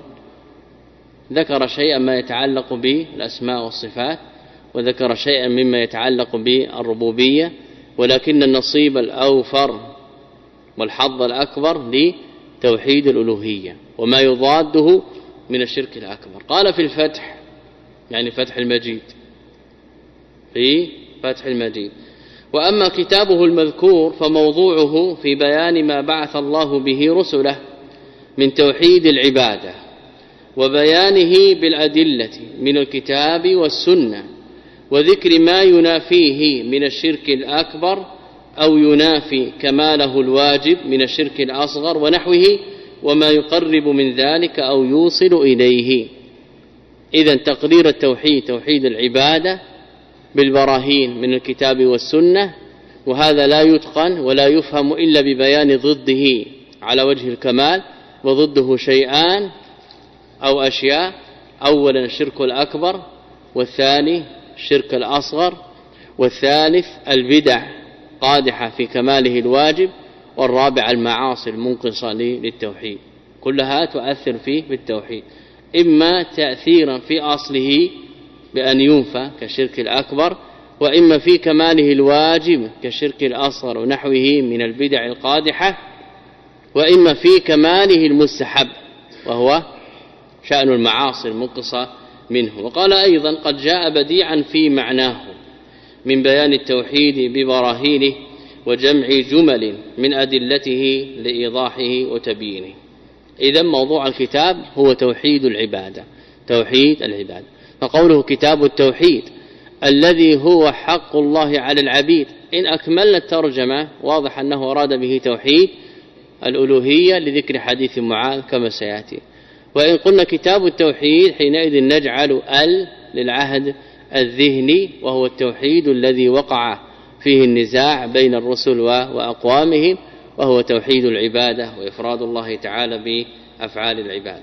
ذكر شيئا ما يتعلق بالأسماء والصفات، وذكر شيئا مما يتعلق بالربوبية، ولكن النصيب الأوفر والحظ الأكبر لتوحيد الألوهية وما يضاده من الشرك الأكبر. قال في الفتح، يعني فتح المجيد، في في فتح المجيد. وأما كتابه المذكور فموضوعه في بيان ما بعث الله به رسله من توحيد العبادة وبيانه بالأدلة من الكتاب والسنة وذكر ما ينافيه من الشرك الأكبر أو ينافي كماله الواجب من الشرك الأصغر ونحوه وما يقرب من ذلك أو يوصل إليه. إذن تقرير التوحيد توحيد العبادة بالبراهين من الكتاب والسنة، وهذا لا يتقن ولا يفهم إلا ببيان ضده على وجه الكمال، وضده شيئان أو أشياء: أولا الشرك الأكبر، والثاني الشرك الأصغر، والثالث البدع قادحة في كماله الواجب، والرابع المعاصي المنقصة للتوحيد. كلها تؤثر فيه بالتوحيد، إما تأثيرا في أصله بأن ينفى كالشرك الأكبر، وإما في كماله الواجب كالشرك الأصغر ونحوه من البدع القادحة، وإما في كماله المستحب وهو شأن المعاصي المنقصة منه. وقال أيضا: قد جاء بديعا في معناه من بيان التوحيد ببراهينه وجمع جمل من أدلته لإيضاحه وتبيينه. إذن موضوع الكتاب هو توحيد العبادة توحيد العبادة فقوله كتاب التوحيد الذي هو حق الله على العبيد. إن أكملنا الترجمة واضح أنه أراد به توحيد الألوهية لذكر حديث معاذ كما سيأتي. وإن قلنا كتاب التوحيد حينئذ نجعل ال للعهد الذهني، وهو التوحيد الذي وقع فيه النزاع بين الرسل وأقوامهم، وهو توحيد العبادة وإفراد الله تعالى بأفعال العباد.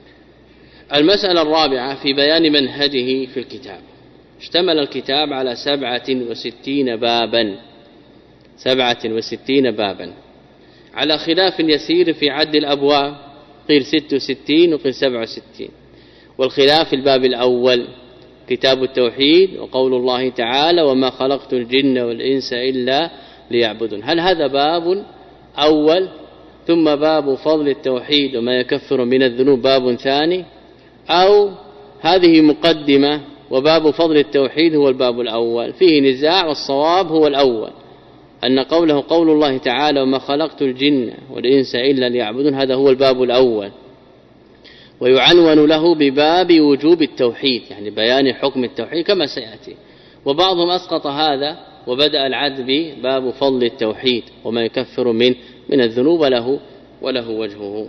المسألة الرابعة في بيان منهجه في الكتاب. اشتمل الكتاب على سبعة وستين بابا سبعة وستين بابا على خلاف يسير في عد الأبواب، قيل ست وستين وقيل سبع وستين. والخلاف الباب الأول كتاب التوحيد وقول الله تعالى: وما خلقت الجن والإنس إلا ليعبدون. هل هذا باب أول ثم باب فضل التوحيد وما يكفر من الذنوب باب ثاني، أو هذه مقدمة وباب فضل التوحيد هو الباب الأول؟ فيه نزاع، والصواب هو الأول، أن قوله قول الله تعالى: وما خلقت الجن والإنس إلا ليعبدون، هذا هو الباب الأول، ويعنون له بباب وجوب التوحيد، يعني بيان حكم التوحيد كما سيأتي. وبعضهم أسقط هذا وبدأ العد بباب فضل التوحيد وما يكفر من من الذنوب له وله وجهه.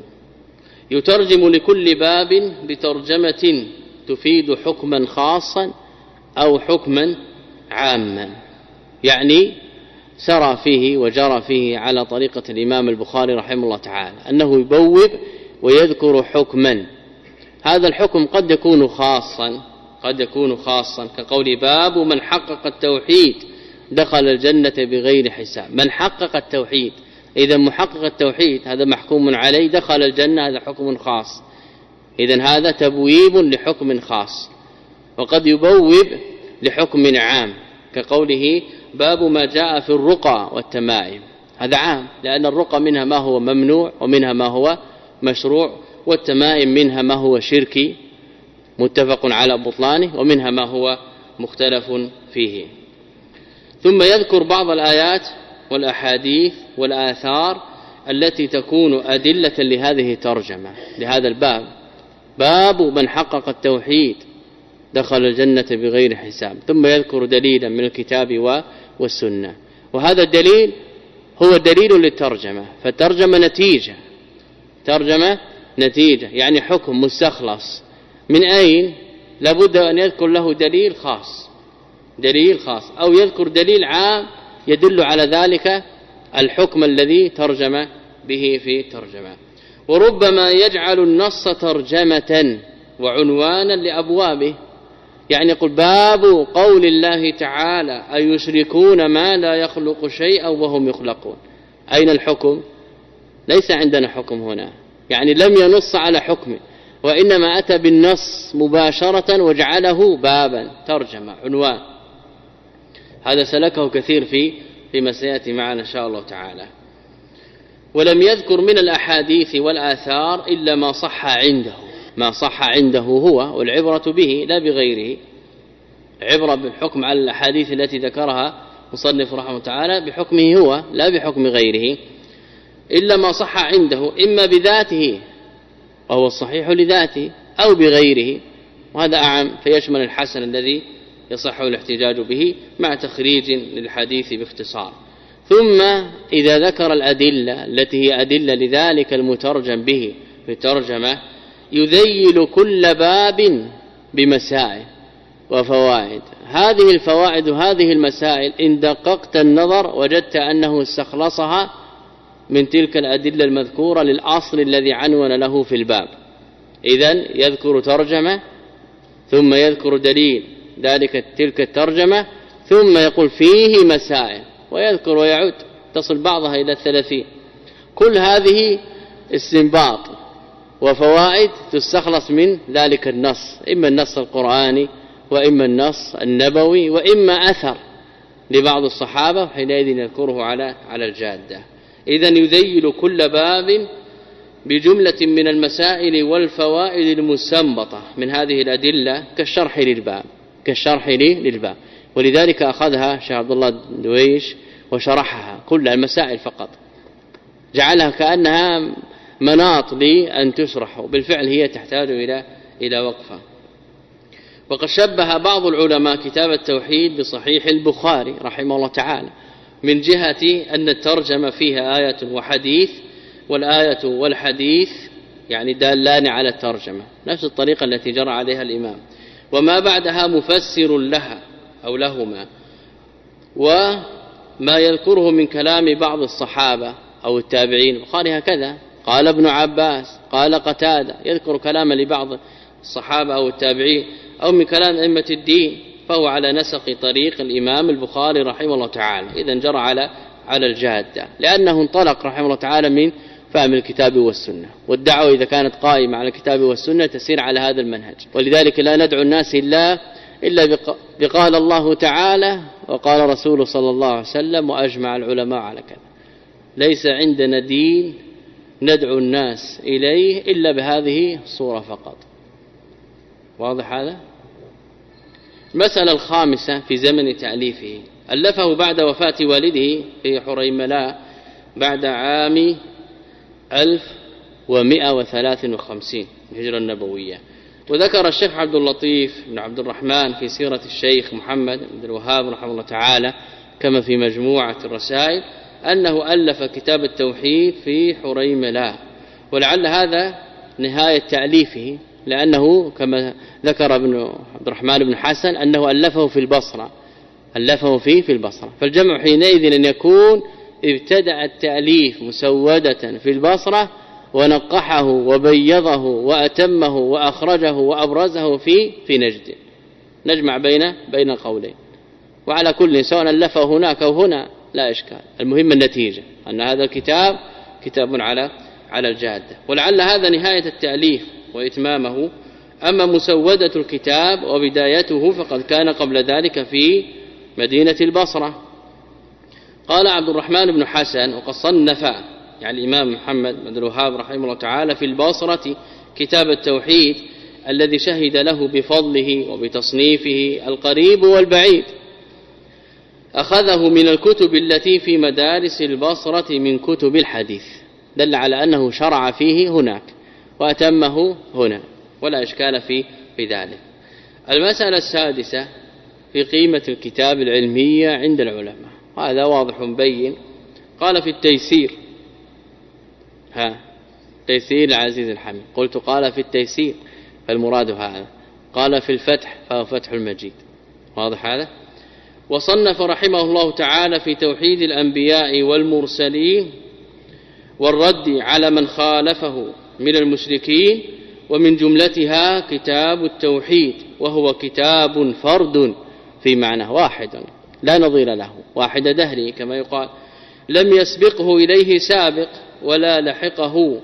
يترجم لكل باب بترجمة تفيد حكما خاصا أو حكما عاما، يعني سرى فيه وجرى فيه على طريقة الإمام البخاري رحمه الله تعالى أنه يبوب ويذكر حكما. هذا الحكم قد يكون خاصا قد يكون خاصا كقول: باب من حقق التوحيد دخل الجنة بغير حساب. من حقق التوحيد، إذا محقق التوحيد هذا محكوم عليه، دخل الجنة هذا حكم خاص، إذن هذا تبويب لحكم خاص. وقد يبوب لحكم عام كقوله: باب ما جاء في الرقى والتمائم. هذا عام، لأن الرقى منها ما هو ممنوع ومنها ما هو مشروع، والتمائم منها ما هو شركي متفق على بطلانه ومنها ما هو مختلف فيه. ثم يذكر بعض الآيات والأحاديث والآثار التي تكون أدلة لهذه الترجمة لهذا الباب: باب من حقق التوحيد دخل الجنة بغير حساب. ثم يذكر دليلا من الكتاب والسنة، وهذا الدليل هو دليل للترجمة، فالترجمة نتيجة ترجمة نتيجة يعني حكم مستخلص من أين؟ لابد أن يذكر له دليل خاص دليل خاص أو يذكر دليل عام يدل على ذلك الحكم الذي ترجم به في ترجمة. وربما يجعل النص ترجمة وعنوانا لأبوابه، يعني يقول: باب قول الله تعالى: أيشركون ما لا يخلق شيئا وهم يخلقون. أين الحكم؟ ليس عندنا حكم هنا، يعني لم ينص على حكم، وإنما أتى بالنص مباشرة وجعله بابا ترجمة عنوان. هذا سلكه كثير في فيما سيأتي معنا إن شاء الله تعالى. ولم يذكر من الأحاديث والآثار إلا ما صح عنده ما صح عنده هو، والعبرة به لا بغيره. عبرة بالحكم على الأحاديث التي ذكرها مصنف رحمه تعالى بحكمه هو لا بحكم غيره، إلا ما صح عنده إما بذاته وهو الصحيح لذاته أو بغيره، وهذا أعم فيشمل الحسن الذي يصح الاحتجاج به مع تخريج للحديث باختصار. ثم إذا ذكر الأدلة التي هي أدلة لذلك المترجم به في الترجمة يذيل كل باب بمسائل وفوائد. هذه الفوائد وهذه المسائل إن دققت النظر وجدت أنه استخلصها من تلك الأدلة المذكورة للأصل الذي عنون له في الباب. إذن يذكر ترجمة ثم يذكر دليل ذلك تلك الترجمة ثم يقول فيه مسائل ويذكر ويعود تصل بعضها إلى الثلاثين. كل هذه استنباط وفوائد تستخلص من ذلك النص، إما النص القرآني وإما النص النبوي وإما أثر لبعض الصحابة حينئذ يذكره على على الجادة. إذن يذيل كل باب بجملة من المسائل والفوائد المستنبطة من هذه الأدلة كالشرح للباب كالشرح للباب ولذلك أخذها شيخ عبد الله دويش وشرحها كل المسائل فقط، جعلها كأنها مناط لأن تشرح، بالفعل هي تحتاج إلى إلى وقفة. وقد شبه بعض العلماء كتاب التوحيد بصحيح البخاري رحمه الله تعالى من جهة أن الترجمة فيها آية وحديث، والآية والحديث يعني دالان على الترجمة نفس الطريقة التي جرى عليها الإمام، وما بعدها مفسر لها أو لهما، وما يذكره من كلام بعض الصحابة أو التابعين. البخاري هكذا قال ابن عباس قال قتادة، يذكر كلاما لبعض الصحابة أو التابعين أو من كلام أئمة الدين، فهو على نسق طريق الإمام البخاري رحمه الله تعالى. إذن جرى على على الجادة لأنه انطلق رحمه الله تعالى من فهم الكتاب والسنة، والدعوة إذا كانت قائمة على الكتاب والسنة تسير على هذا المنهج. ولذلك لا ندعو الناس إلا إلا بقال الله تعالى وقال رسوله صلى الله عليه وسلم وأجمع العلماء على كذا. ليس عندنا دين ندعو الناس إليه إلا بهذه الصورة فقط. واضح هذا؟ المسألة الخامسة في زمن تأليفه، ألفه بعد وفاة والده في حريملاء بعد عام ألف ومئة وثلاث وخمسين الهجرة النبوية. وذكر الشيخ عبد اللطيف بن عبد الرحمن في سيرة الشيخ محمد بن الوهاب رحمه الله تعالى كما في مجموعة الرسائل أنه ألف كتاب التوحيد في حريملاء، ولعل هذا نهاية تأليفه لأنه كما ذكر ابن عبد الرحمن بن حسن أنه ألفه في البصرة ألفه فيه في البصرة، فالجمع حينئذ أن يكون ابتدأ التأليف مسودة في البصرة ونقحه وبيضه وأتمه وأخرجه وأبرزه في في نجد. نجمع بين بين قولين، وعلى كل سواء ألفه هناك أو هنا لا إشكال، المهم النتيجة أن هذا الكتاب كتاب على على الجادة. ولعل هذا نهاية التأليف وإتمامه. أما مسودة الكتاب وبدايته فقد كان قبل ذلك في مدينة البصرة. قال عبد الرحمن بن حسن وقد صنف يعني الإمام محمد بن الوهاب رحمه الله تعالى في البصرة كتاب التوحيد الذي شهد له بفضله وبتصنيفه القريب والبعيد. أخذه من الكتب التي في مدارس البصرة من كتب الحديث، دل على أنه شرع فيه هناك وأتمه هنا ولا إشكال في في ذلك. المسألة السادسة في قيمة الكتاب العلمية عند العلماء، هذا واضح مبين. قال في التيسير ها تيسير العزيز الحميد، قلت قال في التيسير فالمراد هذا، قال في الفتح فهو فتح المجيد. واضح هذا؟ وصنف رحمه الله تعالى في توحيد الأنبياء والمرسلين والرد على من خالفه من المشركين، ومن جملتها كتاب التوحيد، وهو كتاب فرد في معنى واحد لا نظير له، واحد دهري كما يقال، لم يسبقه إليه سابق ولا لحقه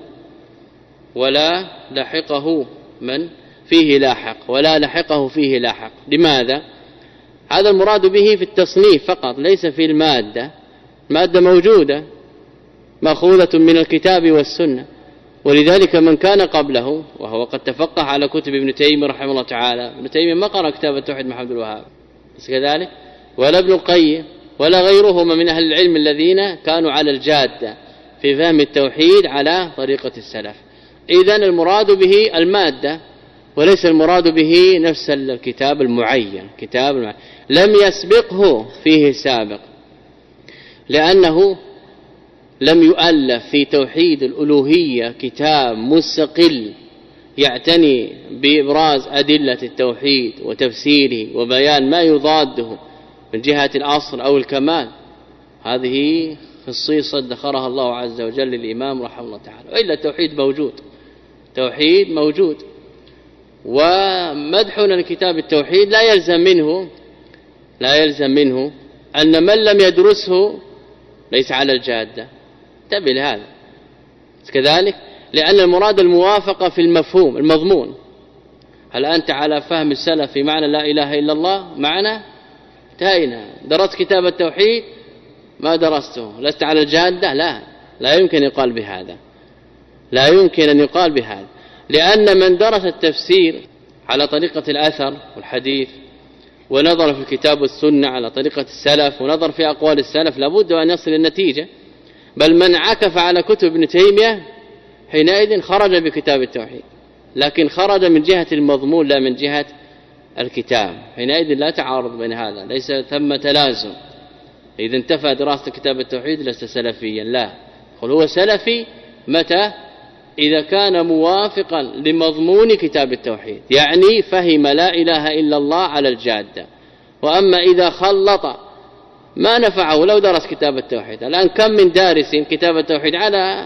ولا لحقه من فيه لاحق ولا لحقه فيه لاحق. لماذا؟ هذا المراد به في التصنيف فقط ليس في المادة، المادة موجودة مأخوذة من الكتاب والسنة. ولذلك من كان قبله وهو قد تفقه على كتب ابن تيمية رحمه الله تعالى، ابن تيمية ما قرأ كتاب التوحيد محمد الوهاب كذلك، ولا ابن القيم ولا غيرهما من أهل العلم الذين كانوا على الجادة في فهم التوحيد على طريقة السلف. إذن المراد به المادة وليس المراد به نفس الكتاب المعين. كتاب المعين لم يسبقه فيه سابق، لأنه لم يؤلف في توحيد الألوهية كتاب مستقل يعتني بإبراز أدلة التوحيد وتفسيره وبيان ما يضاده من جهة الأصل أو الكمال. هذه خصيصة ذكرها الله عز وجل للإمام رحمه الله تعالى، وإلا التوحيد موجود، توحيد موجود. ومدحنا لكتاب التوحيد لا يلزم منه لا يلزم منه أن من لم يدرسه ليس على الجادة. انتبه لهذا كذلك، لأن المراد الموافقة في المفهوم المضمون. هل أنت على فهم السلف في معنى لا إله إلا الله؟ معنا انتهينا. درست كتاب التوحيد؟ ما درسته، لست على الجادة؟ لا لا يمكن يقال بهذا، لا يمكن أن يقال بهذا، لأن من درس التفسير على طريقة الأثر والحديث ونظر في الكتاب والسنة على طريقة السلف ونظر في أقوال السلف لابد أن يصل النتيجة. بل من عكف على كتب ابن تيمية حينئذ خرج بكتاب التوحيد، لكن خرج من جهة المضمون لا من جهة الكتاب. حينئذ لا تعارض بين هذا، ليس ثم تلازم. إذا انتفى دراسة كتاب التوحيد لست سلفيا، لا، قل هو سلفي متى؟ إذا كان موافقا لمضمون كتاب التوحيد، يعني فهم لا إله إلا الله على الجادة. وأما إذا خلط ما نفعه لو درس كتاب التوحيد. الآن كم من دارس كتاب التوحيد على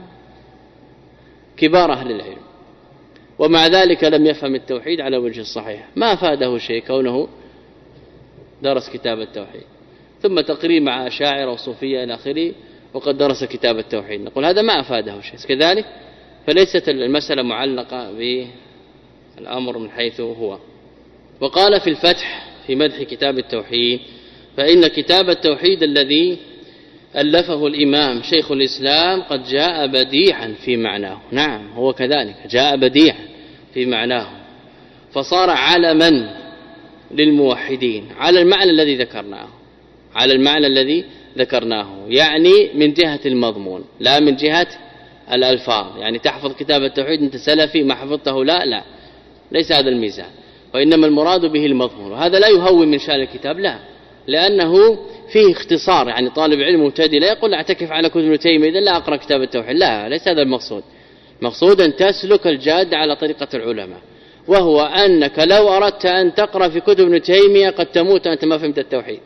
كبار أهل العلم ومع ذلك لم يفهم التوحيد على وجه الصحيح، ما فاده شيء كونه درس كتاب التوحيد. ثم تقرير مع أشاعرة وصوفية إلى آخره وقد درس كتاب التوحيد، نقول هذا ما أفاده شيء. كذلك فليست المسألة معلقة بالأمر من حيث هو. وقال في الفتح في مدح كتاب التوحيد: فإن كتاب التوحيد الذي ألفه الإمام شيخ الإسلام قد جاء بديعا في معناه. نعم هو كذلك، جاء بديعا في معناه، فصار علما للموحدين على المعنى الذي ذكرناه، على المعنى الذي ذكرناه يعني من جهة المضمون لا من جهة الألفاظ. يعني تحفظ كتاب التوحيد أنت سلفي ما حفظته، لا لا ليس هذا الميزان، وإنما المراد به المضمون. وهذا لا يهون من شأن الكتاب، لا، لأنه فيه اختصار. يعني طالب علم مبتدئ لا يقول اعتكف على كتب ابن تيمية إذا لا أقرأ كتاب التوحيد، لا، ليس هذا المقصود. مقصود أن تسلك الجادة على طريقة العلماء، وهو أنك لو أردت أن تقرأ في كتب ابن تيمية قد تموت أنت ما فهمت التوحيد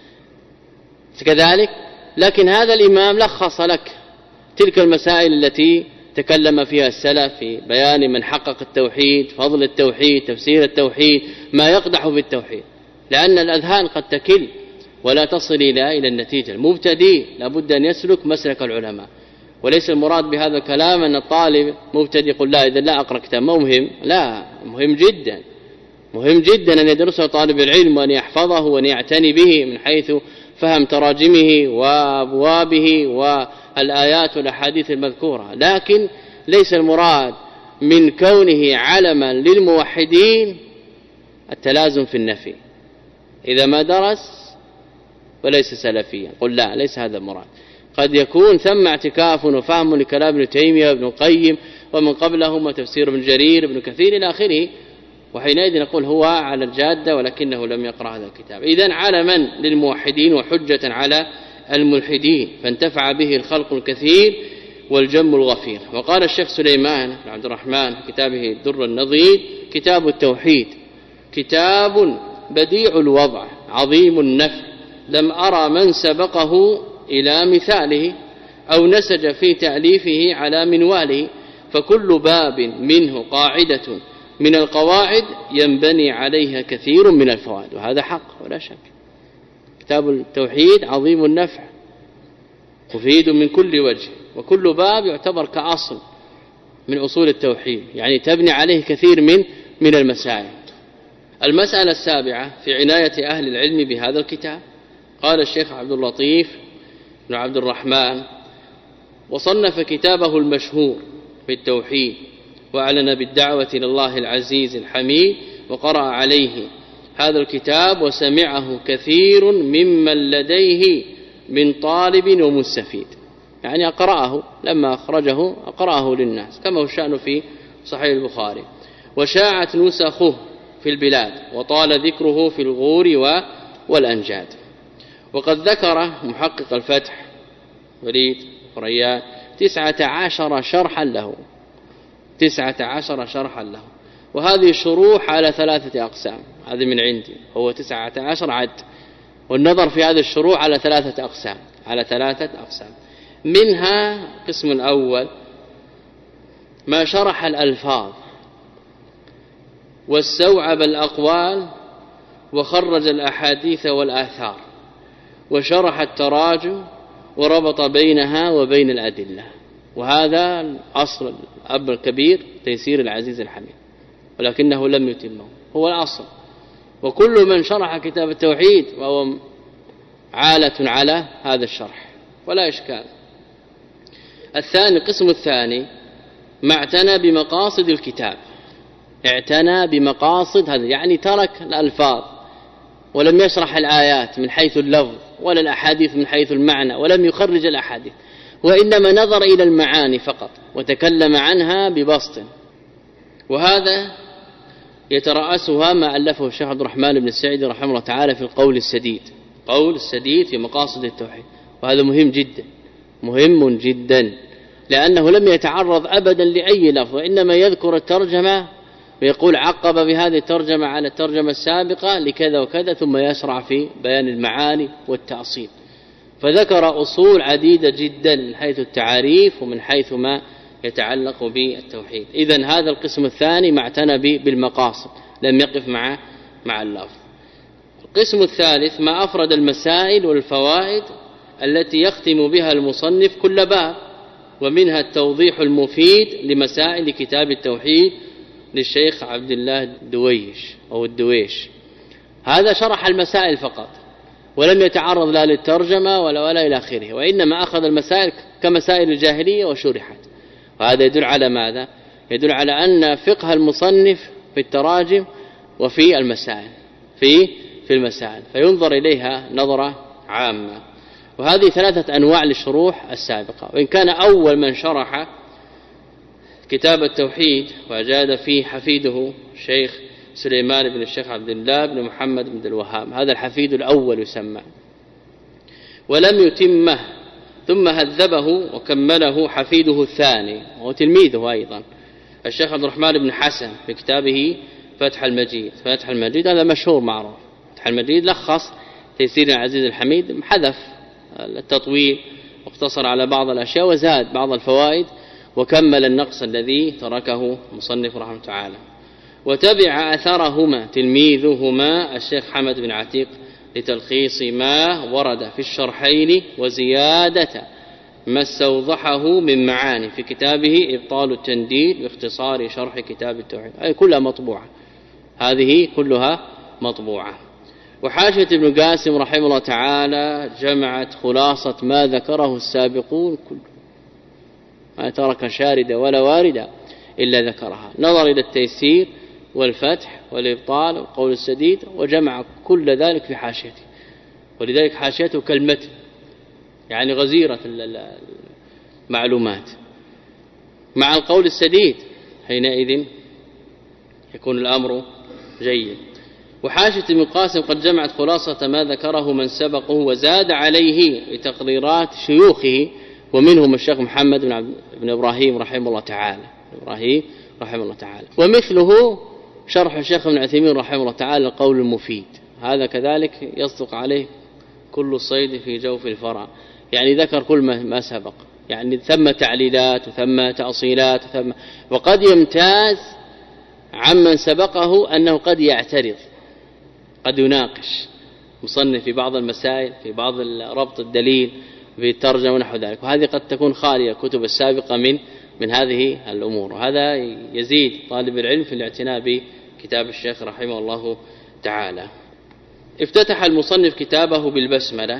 كذلك. لكن هذا الإمام لخص لك تلك المسائل التي تكلم فيها السلف في بيان من حقق التوحيد، فضل التوحيد، تفسير التوحيد، ما يقدح بالتوحيد، لأن الأذهان قد تكل ولا تصل إلى إلى النتيجة. المبتدئ لابد أن يسلك مسلك العلماء، وليس المراد بهذا الكلام أن الطالب مبتدئ يقول لا إذا لا أقرأ كتاب ما مهم، لا، مهم جدا، مهم جدا أن يدرسه طالب العلم وأن يحفظه وأن يعتني به من حيث فهم تراجمه وأبوابه والآيات والأحاديث المذكورة. لكن ليس المراد من كونه علما للموحدين التلازم في النفي. إذا ما درس وليس سلفيا، قل لا، ليس هذا المراد. قد يكون ثم اعتكاف وفهم لكلام ابن تيمية وابن القيم ومن قبلهم وتفسير ابن جرير ابن كثير إلى آخره، وحينئذ نقول هو على الجادة ولكنه لم يقرأ هذا الكتاب. إذن علما للموحدين وحجة على الملحدين، فانتفع به الخلق الكثير والجم الغفير. وقال الشيخ سليمان بن عبد الرحمن في كتابه الدر النضيد: كتاب التوحيد كتاب بديع الوضع عظيم النفع، لم أرى من سبقه إلى مثاله أو نسج في تأليفه على منواله، فكل باب منه قاعدة من القواعد ينبني عليها كثير من الفوائد. وهذا حق ولا شك. كتاب التوحيد عظيم النفع مفيد من كل وجه، وكل باب يعتبر كأصل من أصول التوحيد، يعني تبني عليه كثير من من المسائل. المسألة السابعة في عناية أهل العلم بهذا الكتاب. قال الشيخ عبد اللطيف بن عبد الرحمن: وصنف كتابه المشهور في التوحيد، وأعلن بالدعوة إلى الله العزيز الحميد، وقرأ عليه هذا الكتاب وسمعه كثير ممن لديه من طالب ومستفيد، يعني أقرأه لما أخرجه أقرأه للناس كما هو الشأن في صحيح البخاري. وشاعت نسخه في البلاد وطال ذكره في الغور والأنجاد. وقد ذكر محقق الفتح وليد ريان تسعة عشر شرحا له تسعة عشر شرحا له وهذه الشروح على ثلاثة أقسام. هذه من عندي، هو تسعة عشر عد، والنظر في هذه الشروح على ثلاثة أقسام على ثلاثة أقسام منها قسم الأول ما شرح الألفاظ واستوعب الأقوال وخرج الأحاديث والآثار وشرح التراجم وربط بينها وبين الأدلة. وهذا الأصل الأب الكبير تيسير العزيز الحميد، ولكنه لم يتمه، هو الأصل. وكل من شرح كتاب التوحيد وهو عالة على هذا الشرح ولا إشكال. الثاني القسم الثاني ما اعتنى بمقاصد الكتاب، اعتنى بمقاصد هذا، يعني ترك الألفاظ ولم يشرح الآيات من حيث اللفظ ولا الأحاديث من حيث المعنى ولم يخرج الأحاديث، وإنما نظر إلى المعاني فقط وتكلم عنها ببسط. وهذا يترأسها ما ألفه الشيخ عبد الرحمن بن السعدي رحمه الله تعالى في القول السديد، قول السديد في مقاصد التوحيد. وهذا مهم جدا مهم جدا لأنه لم يتعرض أبدا لأي لفظ، وإنما يذكر الترجمة ويقول عقب بهذه الترجمة على الترجمة السابقة لكذا وكذا، ثم يشرع في بيان المعاني والتأصيل. فذكر أصول عديدة جدا من حيث التعاريف ومن حيث ما يتعلق بالتوحيد. إذن هذا القسم الثاني ما اعتنى بالمقاصد، لم يقف مع مع اللفظ. القسم الثالث ما أفرد المسائل والفوائد التي يختم بها المصنف كل باب، ومنها التوضيح المفيد لمسائل كتاب التوحيد للشيخ عبد الله الدويش أو الدويش. هذا شرح المسائل فقط ولم يتعرض لا للترجمة ولا ولا إلى آخره، وإنما أخذ المسائل كمسائل الجاهلية وشرحت. وهذا يدل على ماذا؟ يدل على أن فقه المصنف في التراجم وفي المسائل في في المسائل فينظر إليها نظرة عامة. وهذه ثلاثة أنواع للشروح السابقة. وإن كان أول من شرح كتاب التوحيد وأجاد فيه حفيده الشيخ سليمان بن الشيخ عبد الله بن محمد بن الوهاب، هذا الحفيد الأول يسمى، ولم يتمه، ثم هذبه وكمله حفيده الثاني وهو تلميذه أيضا الشيخ عبد الرحمن بن حسن في كتابه فتح المجيد. فتح المجيد هذا مشهور معروف. فتح المجيد لخص تيسير العزيز الحميد، حذف التطويل واقتصر على بعض الأشياء وزاد بعض الفوائد وكمل النقص الذي تركه مصنف رحمه تعالى. وتبع أثرهما تلميذهما الشيخ حمد بن عتيق لتلخيص ما ورد في الشرحين وزيادة ما استوضحه من معاني في كتابه إبطال التنديد باختصار شرح كتاب التوحيد، أي كلها مطبوعة، هذه كلها مطبوعة. وحاشية ابن قاسم رحمه الله تعالى جمعت خلاصة ما ذكره السابقون كله، ما ترك شاردة ولا واردة إلا ذكرها، نظر إلى التيسير والفتح والإبطال والقول السديد وجمع كل ذلك في حاشيته. ولذلك حاشيته كالمتن، يعني غزيرة المعلومات مع القول السديد، حينئذ يكون الأمر جيد. وحاشية ابن قاسم قد جمعت خلاصة ما ذكره من سبقه وزاد عليه بتقريرات شيوخه، ومنهم الشيخ محمد بن, عبد بن إبراهيم رحمه الله تعالى إبراهيم رحمه الله تعالى ومثله شرح الشيخ ابن عثيمين رحمه الله تعالى القول المفيد، هذا كذلك يصدق عليه كل الصيد في جوف الفرع، يعني ذكر كل ما سبق، يعني ثم تعليلات وثم تأصيلات وثم، وقد يمتاز عمن سبقه أنه قد يعترض، قد يناقش مصنف في بعض المسائل، في بعض ربط الدليل في الترجمة ونحو ذلك، وهذه قد تكون خالية كتب السابقة من من هذه الأمور. وهذا يزيد طالب العلم في الاعتناء بكتاب الشيخ رحمه الله تعالى. افتتح المصنف كتابه بالبسملة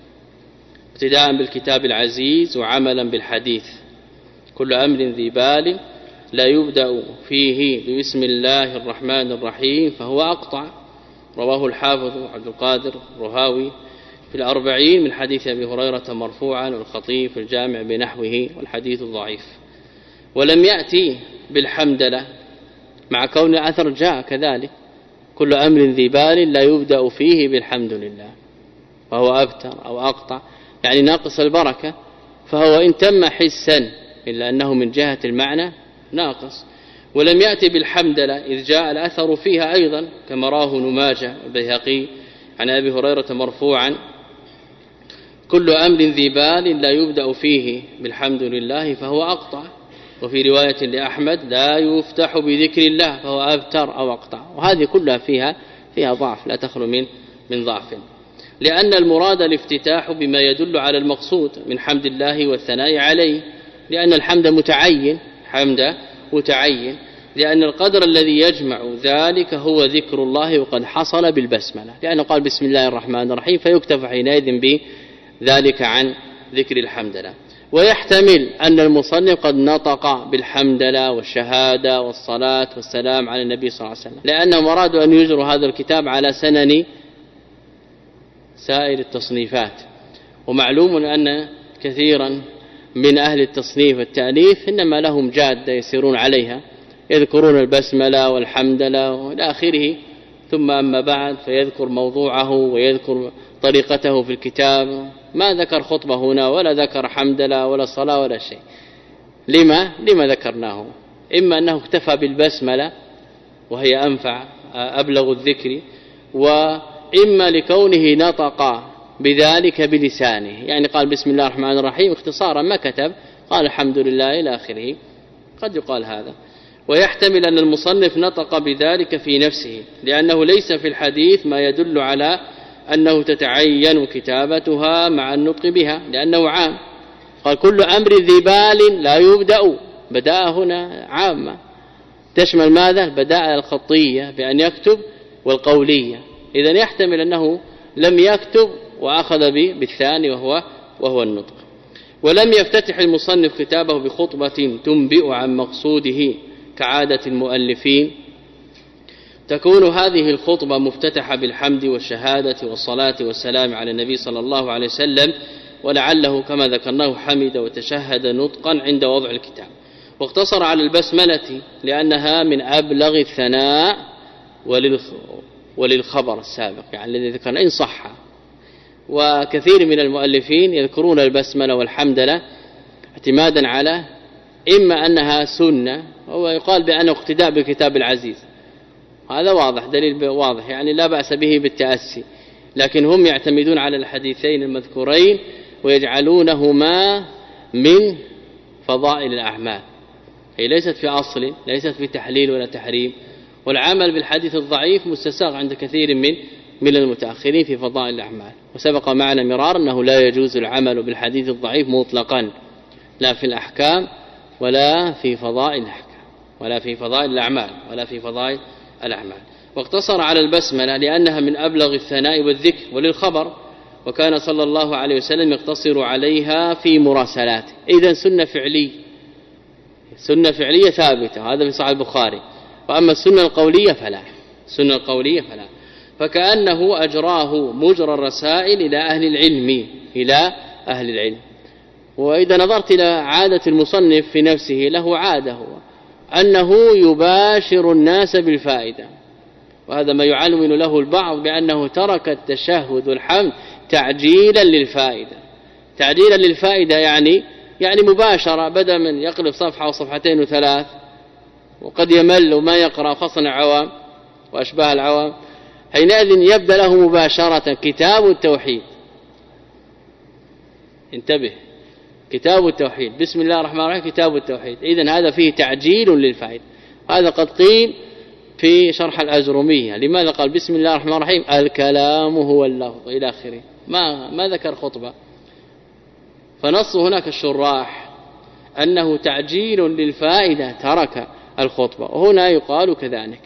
ابتداء بالكتاب العزيز وعملا بالحديث: كل أمر ذي بال لا يبدأ فيه بسم الله الرحمن الرحيم فهو أقطع، رواه الحافظ عبد القادر الرهاوي في الأربعين من حديث أبي هريرة مرفوعا، والخطيب في الجامع بنحوه، والحديث ضعيف. ولم يأتي بالحمدلة مع كون الأثر جاء كذلك: كل أمر ذي بال لا يبدأ فيه بالحمد لله، وهو أبتر أو أقطع يعني ناقص البركة، فهو إن تم حسا إلا أنه من جهة المعنى ناقص. ولم يأتي بالحمدلة إذ جاء الأثر فيها أيضا كما راه نماجة البيهقي عن أبي هريرة مرفوعا: كل أمر ذي بال لا يبدأ فيه بالحمد لله فهو أقطع. وفي رواية لأحمد: لا يفتح بذكر الله فهو أبتر أو أقطع. وهذه كلها فيها فيها ضعف لا تخلو من من ضعف، لأن المراد الافتتاح بما يدل على المقصود من حمد الله والثناء عليه، لأن الحمد متعين حمد متعين لأن القدر الذي يجمع ذلك هو ذكر الله، وقد حصل بالبسملة، لأنه قال بسم الله الرحمن الرحيم، فيكتف حينئذ بذلك عن ذكر الحمدلله. ويحتمل أن المصنف قد نطق بالحمدلله والشهادة والصلاة والسلام على النبي صلى الله عليه وسلم، لأنهم أرادوا أن يجروا هذا الكتاب على سنن سائر التصنيفات. ومعلوم أن كثيرا من أهل التصنيف والتأليف إنما لهم جادة يسيرون عليها، يذكرون البسملة والحمدلة وإلى آخره، ثم أما بعد فيذكر موضوعه ويذكر طريقته في الكتاب، ما ذكر خطبة هنا ولا ذكر حمدلة ولا صلاة ولا شيء. لما لما ذكرناه؟ إما أنه اكتفى بالبسملة وهي أنفع أبلغ الذكر، وإما لكونه نطق بذلك بلسانه، يعني قال بسم الله الرحمن الرحيم اختصارا ما كتب، قال الحمد لله إلى آخره، قد يقال هذا. ويحتمل أن المصنف نطق بذلك في نفسه، لأنه ليس في الحديث ما يدل على أنه تتعين كتابتها مع النطق بها، لأنه عام. قال كل أمر ذي بال لا يبدأ، بدأ هنا عامة تشمل ماذا؟ البدائل الخطية بأن يكتب والقولية، إذن يحتمل أنه لم يكتب وأخذ بالثاني وهو, وهو النطق. ولم يفتتح المصنف كتابه بخطبة تنبئ عن مقصوده كعادة المؤلفين، تكون هذه الخطبة مفتتحة بالحمد والشهادة والصلاة والسلام على النبي صلى الله عليه وسلم، ولعله كما ذكرناه حمد وتشهد نطقا عند وضع الكتاب. واقتصر على البسملة لأنها من أبلغ الثناء وللخبر السابق، يعني الذي ذكرنا إن صح. وكثير من المؤلفين يذكرون البسملة والحمدلة اعتمادا على إما أنها سنة، وهو يقال بأنه اقتداء بالكتاب العزيز، هذا واضح دليل واضح يعني لا بأس به بالتأسي، لكن هم يعتمدون على الحديثين المذكورين ويجعلونهما من فضائل الأعمال، هي ليست في أصل، ليست في تحليل ولا تحريم. والعمل بالحديث الضعيف مستساغ عند كثير من من المتأخرين في فضائل الأعمال. وسبق معنا مرار أنه لا يجوز العمل بالحديث الضعيف مطلقا، لا في الأحكام ولا في فضائل الأحكام ولا في فضائل الأعمال ولا في فضائل الأعمال. واقتصر على البسملة لأنها من أبلغ الثناء والذكر وللخبر، وكان صلى الله عليه وسلم يقتصر عليها في مراسلاته. إذن سنة فعلية، سنة فعلية ثابتة، هذا في صحيح البخاري. وأما السنة القولية فلا، السنة القولية فلا، فكأنه أجراه مجرى الرسائل إلى أهل العلم إلى أهل العلم. وإذا نظرت إلى عادة المصنف في نفسه، له عادة هو أنه يباشر الناس بالفائدة، وهذا ما يعلم له البعض بأنه ترك التشهد والحمد تعجيلا للفائدة. تعجيلا للفائدة يعني يعني مباشرة، بدل من يقلب صفحة وصفحتين وثلاث وقد يمل وما يقرأ، خاصة العوام وأشباه العوام، حينئذ يبدأ له مباشرة كتاب التوحيد. انتبه، كتاب التوحيد، بسم الله الرحمن الرحيم، كتاب التوحيد. إذن هذا فيه تعجيل للفائدة. هذا قد قيل في شرح الأجرمية، لماذا قال بسم الله الرحمن الرحيم الكلام هو اللفظ إلى آخره، ما ما ذكر خطبة. فنص هناك الشراح أنه تعجيل للفائدة، ترك الخطبة، وهنا يقال كذلك.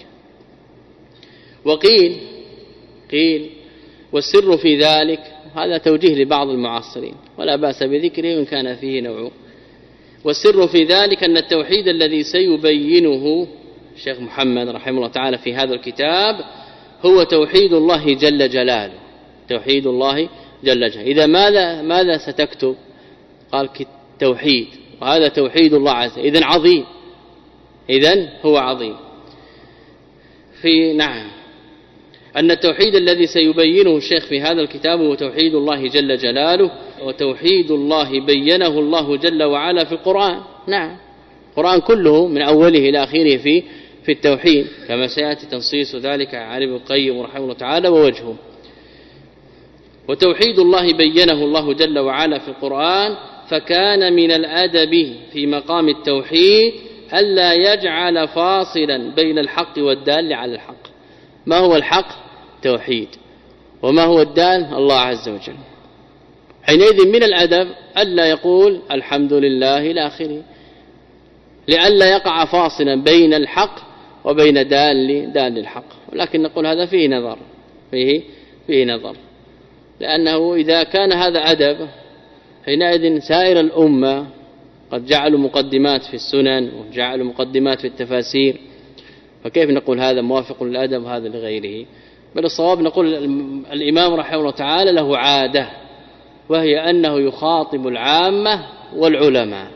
وقيل قيل والسر في ذلك، هذا توجيه لبعض المعاصرين ولا بأس بذكره وإن كان فيه نوع. والسر في ذلك أن التوحيد الذي سيبينه الشيخ محمد رحمه الله تعالى في هذا الكتاب هو توحيد الله جل جلاله، توحيد الله جل جلاله. إذا ماذا ماذا ستكتب؟ قال توحيد، وهذا توحيد الله عز وجل، إذن عظيم، إذن هو عظيم. في نعم أن التوحيد الذي سيبينه الشيخ في هذا الكتاب هو توحيد الله جل جلاله، وتوحيد الله بينه الله جل وعلا في القرآن. نعم القرآن كله من أوله إلى آخره في في التوحيد، كما سيأتي تنصيص ذلك عن ابن القيم رحمه الله تعالى ووجهه. وتوحيد الله بينه الله جل وعلا في القرآن، فكان من الأدب في مقام التوحيد ألا يجعل فاصلا بين الحق والدال على الحق. ما هو الحق؟ توحيد. وما هو الدال؟ الله عز وجل. حينئذ من الأدب ألا يقول الحمد لله إلى آخره، لئلا يقع فاصلا بين الحق وبين دال دال الحق. ولكن نقول هذا فيه نظر، فيه فيه نظر، لأنه إذا كان هذا أدب حينئذ سائر الأمة قد جعلوا مقدمات في السنن وجعلوا مقدمات في التفاسير، فكيف نقول هذا موافق للأدب وهذا لغيره؟ بل الصواب نقول الإمام رحمه الله تعالى له عادة، وهي أنه يخاطب العامة والعلماء.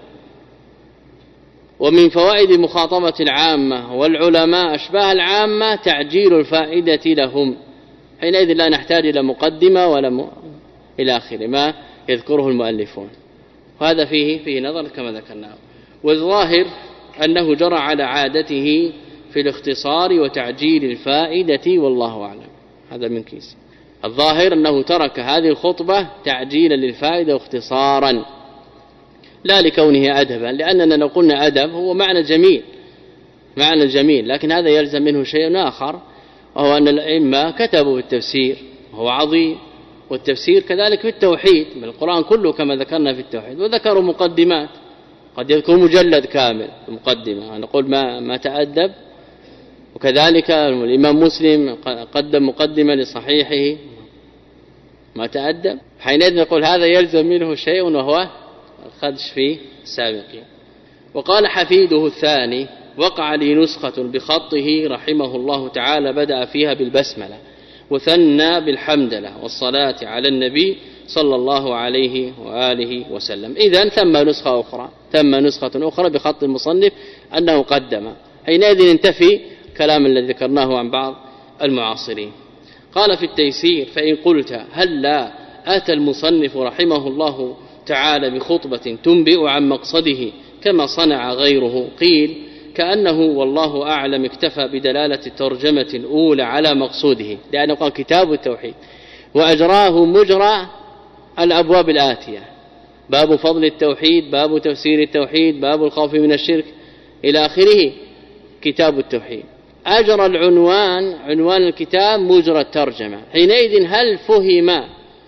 ومن فوائد مخاطبة العامة والعلماء أشباه العامة تعجيل الفائدة لهم، حينئذ لا نحتاج إلى مقدمة ولا م... إلى آخره ما يذكره المؤلفون. وهذا فيه فيه نظر كما ذكرناه. والظاهر أنه جرى على عادته في الاختصار وتعجيل الفائدة، والله أعلم. هذا من كيس. الظاهر أنه ترك هذه الخطبة تعجيلا للفائدة واختصارا، لا لكونه أدبا، لأننا لو قلنا أدب هو معنى جميل، معنى جميل، لكن هذا يلزم منه شيء آخر، وهو أن الأئمة كتبوا في التفسير وهو عظيم، والتفسير كذلك في التوحيد، من القرآن كله كما ذكرنا في التوحيد، وذكروا مقدمات، قد يذكر مجلد كامل مقدمة، نقول ما ما تأدب. وكذلك الإمام مسلم قدم مقدمة لصحيحه ما تأدب، حينئذ نقول هذا يلزم منه شيء وهو الخدش في السابقين. وقال حفيده الثاني: وقع لي نسخة بخطه رحمه الله تعالى بدأ فيها بالبسملة وثنى بالحمدلة والصلاة على النبي صلى الله عليه وآله وسلم. إذن ثم نسخة أخرى ثم نسخة أخرى بخط المصنف أنه قدم، حينئذ ينتفي كلام الذي ذكرناه عن بعض المعاصرين. قال في التيسير: فإن قلت هل لا أتى المصنف رحمه الله تعالى بخطبة تنبئ عن مقصده كما صنع غيره؟ قيل: كأنه والله أعلم اكتفى بدلالة الترجمة الأولى على مقصوده، لأنه قال كتاب التوحيد وأجراه مجرى الأبواب الآتية: باب فضل التوحيد، باب تفسير التوحيد، باب الخوف من الشرك إلى آخره، كتاب التوحيد. أجرى العنوان عنوان الكتاب مجرى الترجمة. حينئذ هل فهم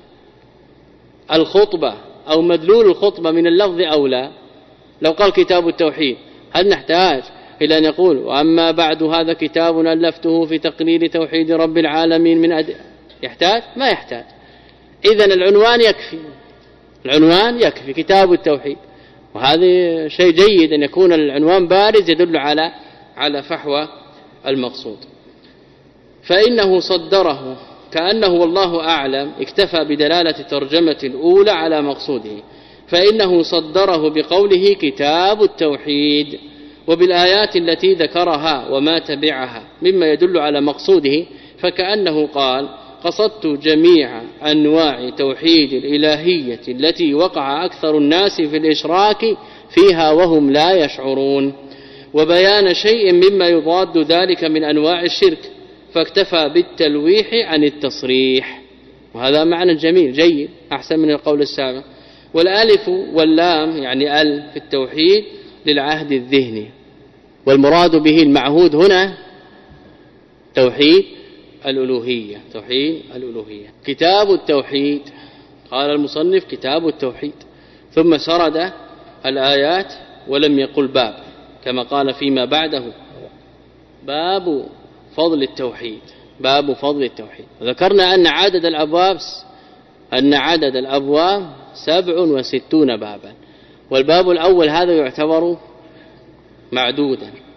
الخطبة أو مدلول الخطبة من اللفظ أو لا؟ لو قال كتاب التوحيد هل نحتاج إلى أن يقول وأما بعد هذا كتاب ألفته في تقرير توحيد رب العالمين من أد... يحتاج؟ ما يحتاج. إذن العنوان يكفي، العنوان يكفي كتاب التوحيد، وهذا شيء جيد أن يكون العنوان بارز يدل على على فحوى المقصود. فإنه صدره كأنه والله أعلم اكتفى بدلالة الترجمة الأولى على مقصوده، فإنه صدره بقوله كتاب التوحيد وبالآيات التي ذكرها وما تبعها مما يدل على مقصوده، فكأنه قال قصدت جميع أنواع توحيد الإلهية التي وقع أكثر الناس في الإشراك فيها وهم لا يشعرون، وبيان شيء مما يضاد ذلك من أنواع الشرك، فاكتفى بالتلويح عن التصريح. وهذا معنى جميل جيد أحسن من القول السابق. والالف واللام يعني ال في التوحيد للعهد الذهني، والمراد به المعهود هنا توحيد الألوهية، توحيد الألوهية. كتاب التوحيد، قال المصنف كتاب التوحيد، ثم سرد الآيات ولم يقل باب كما قال فيما بعده باب فضل التوحيد، باب فضل التوحيد. ذكرنا أن عدد الأبواب أن عدد الأبواب سبع وستون بابا، والباب الأول هذا يعتبر معدودا،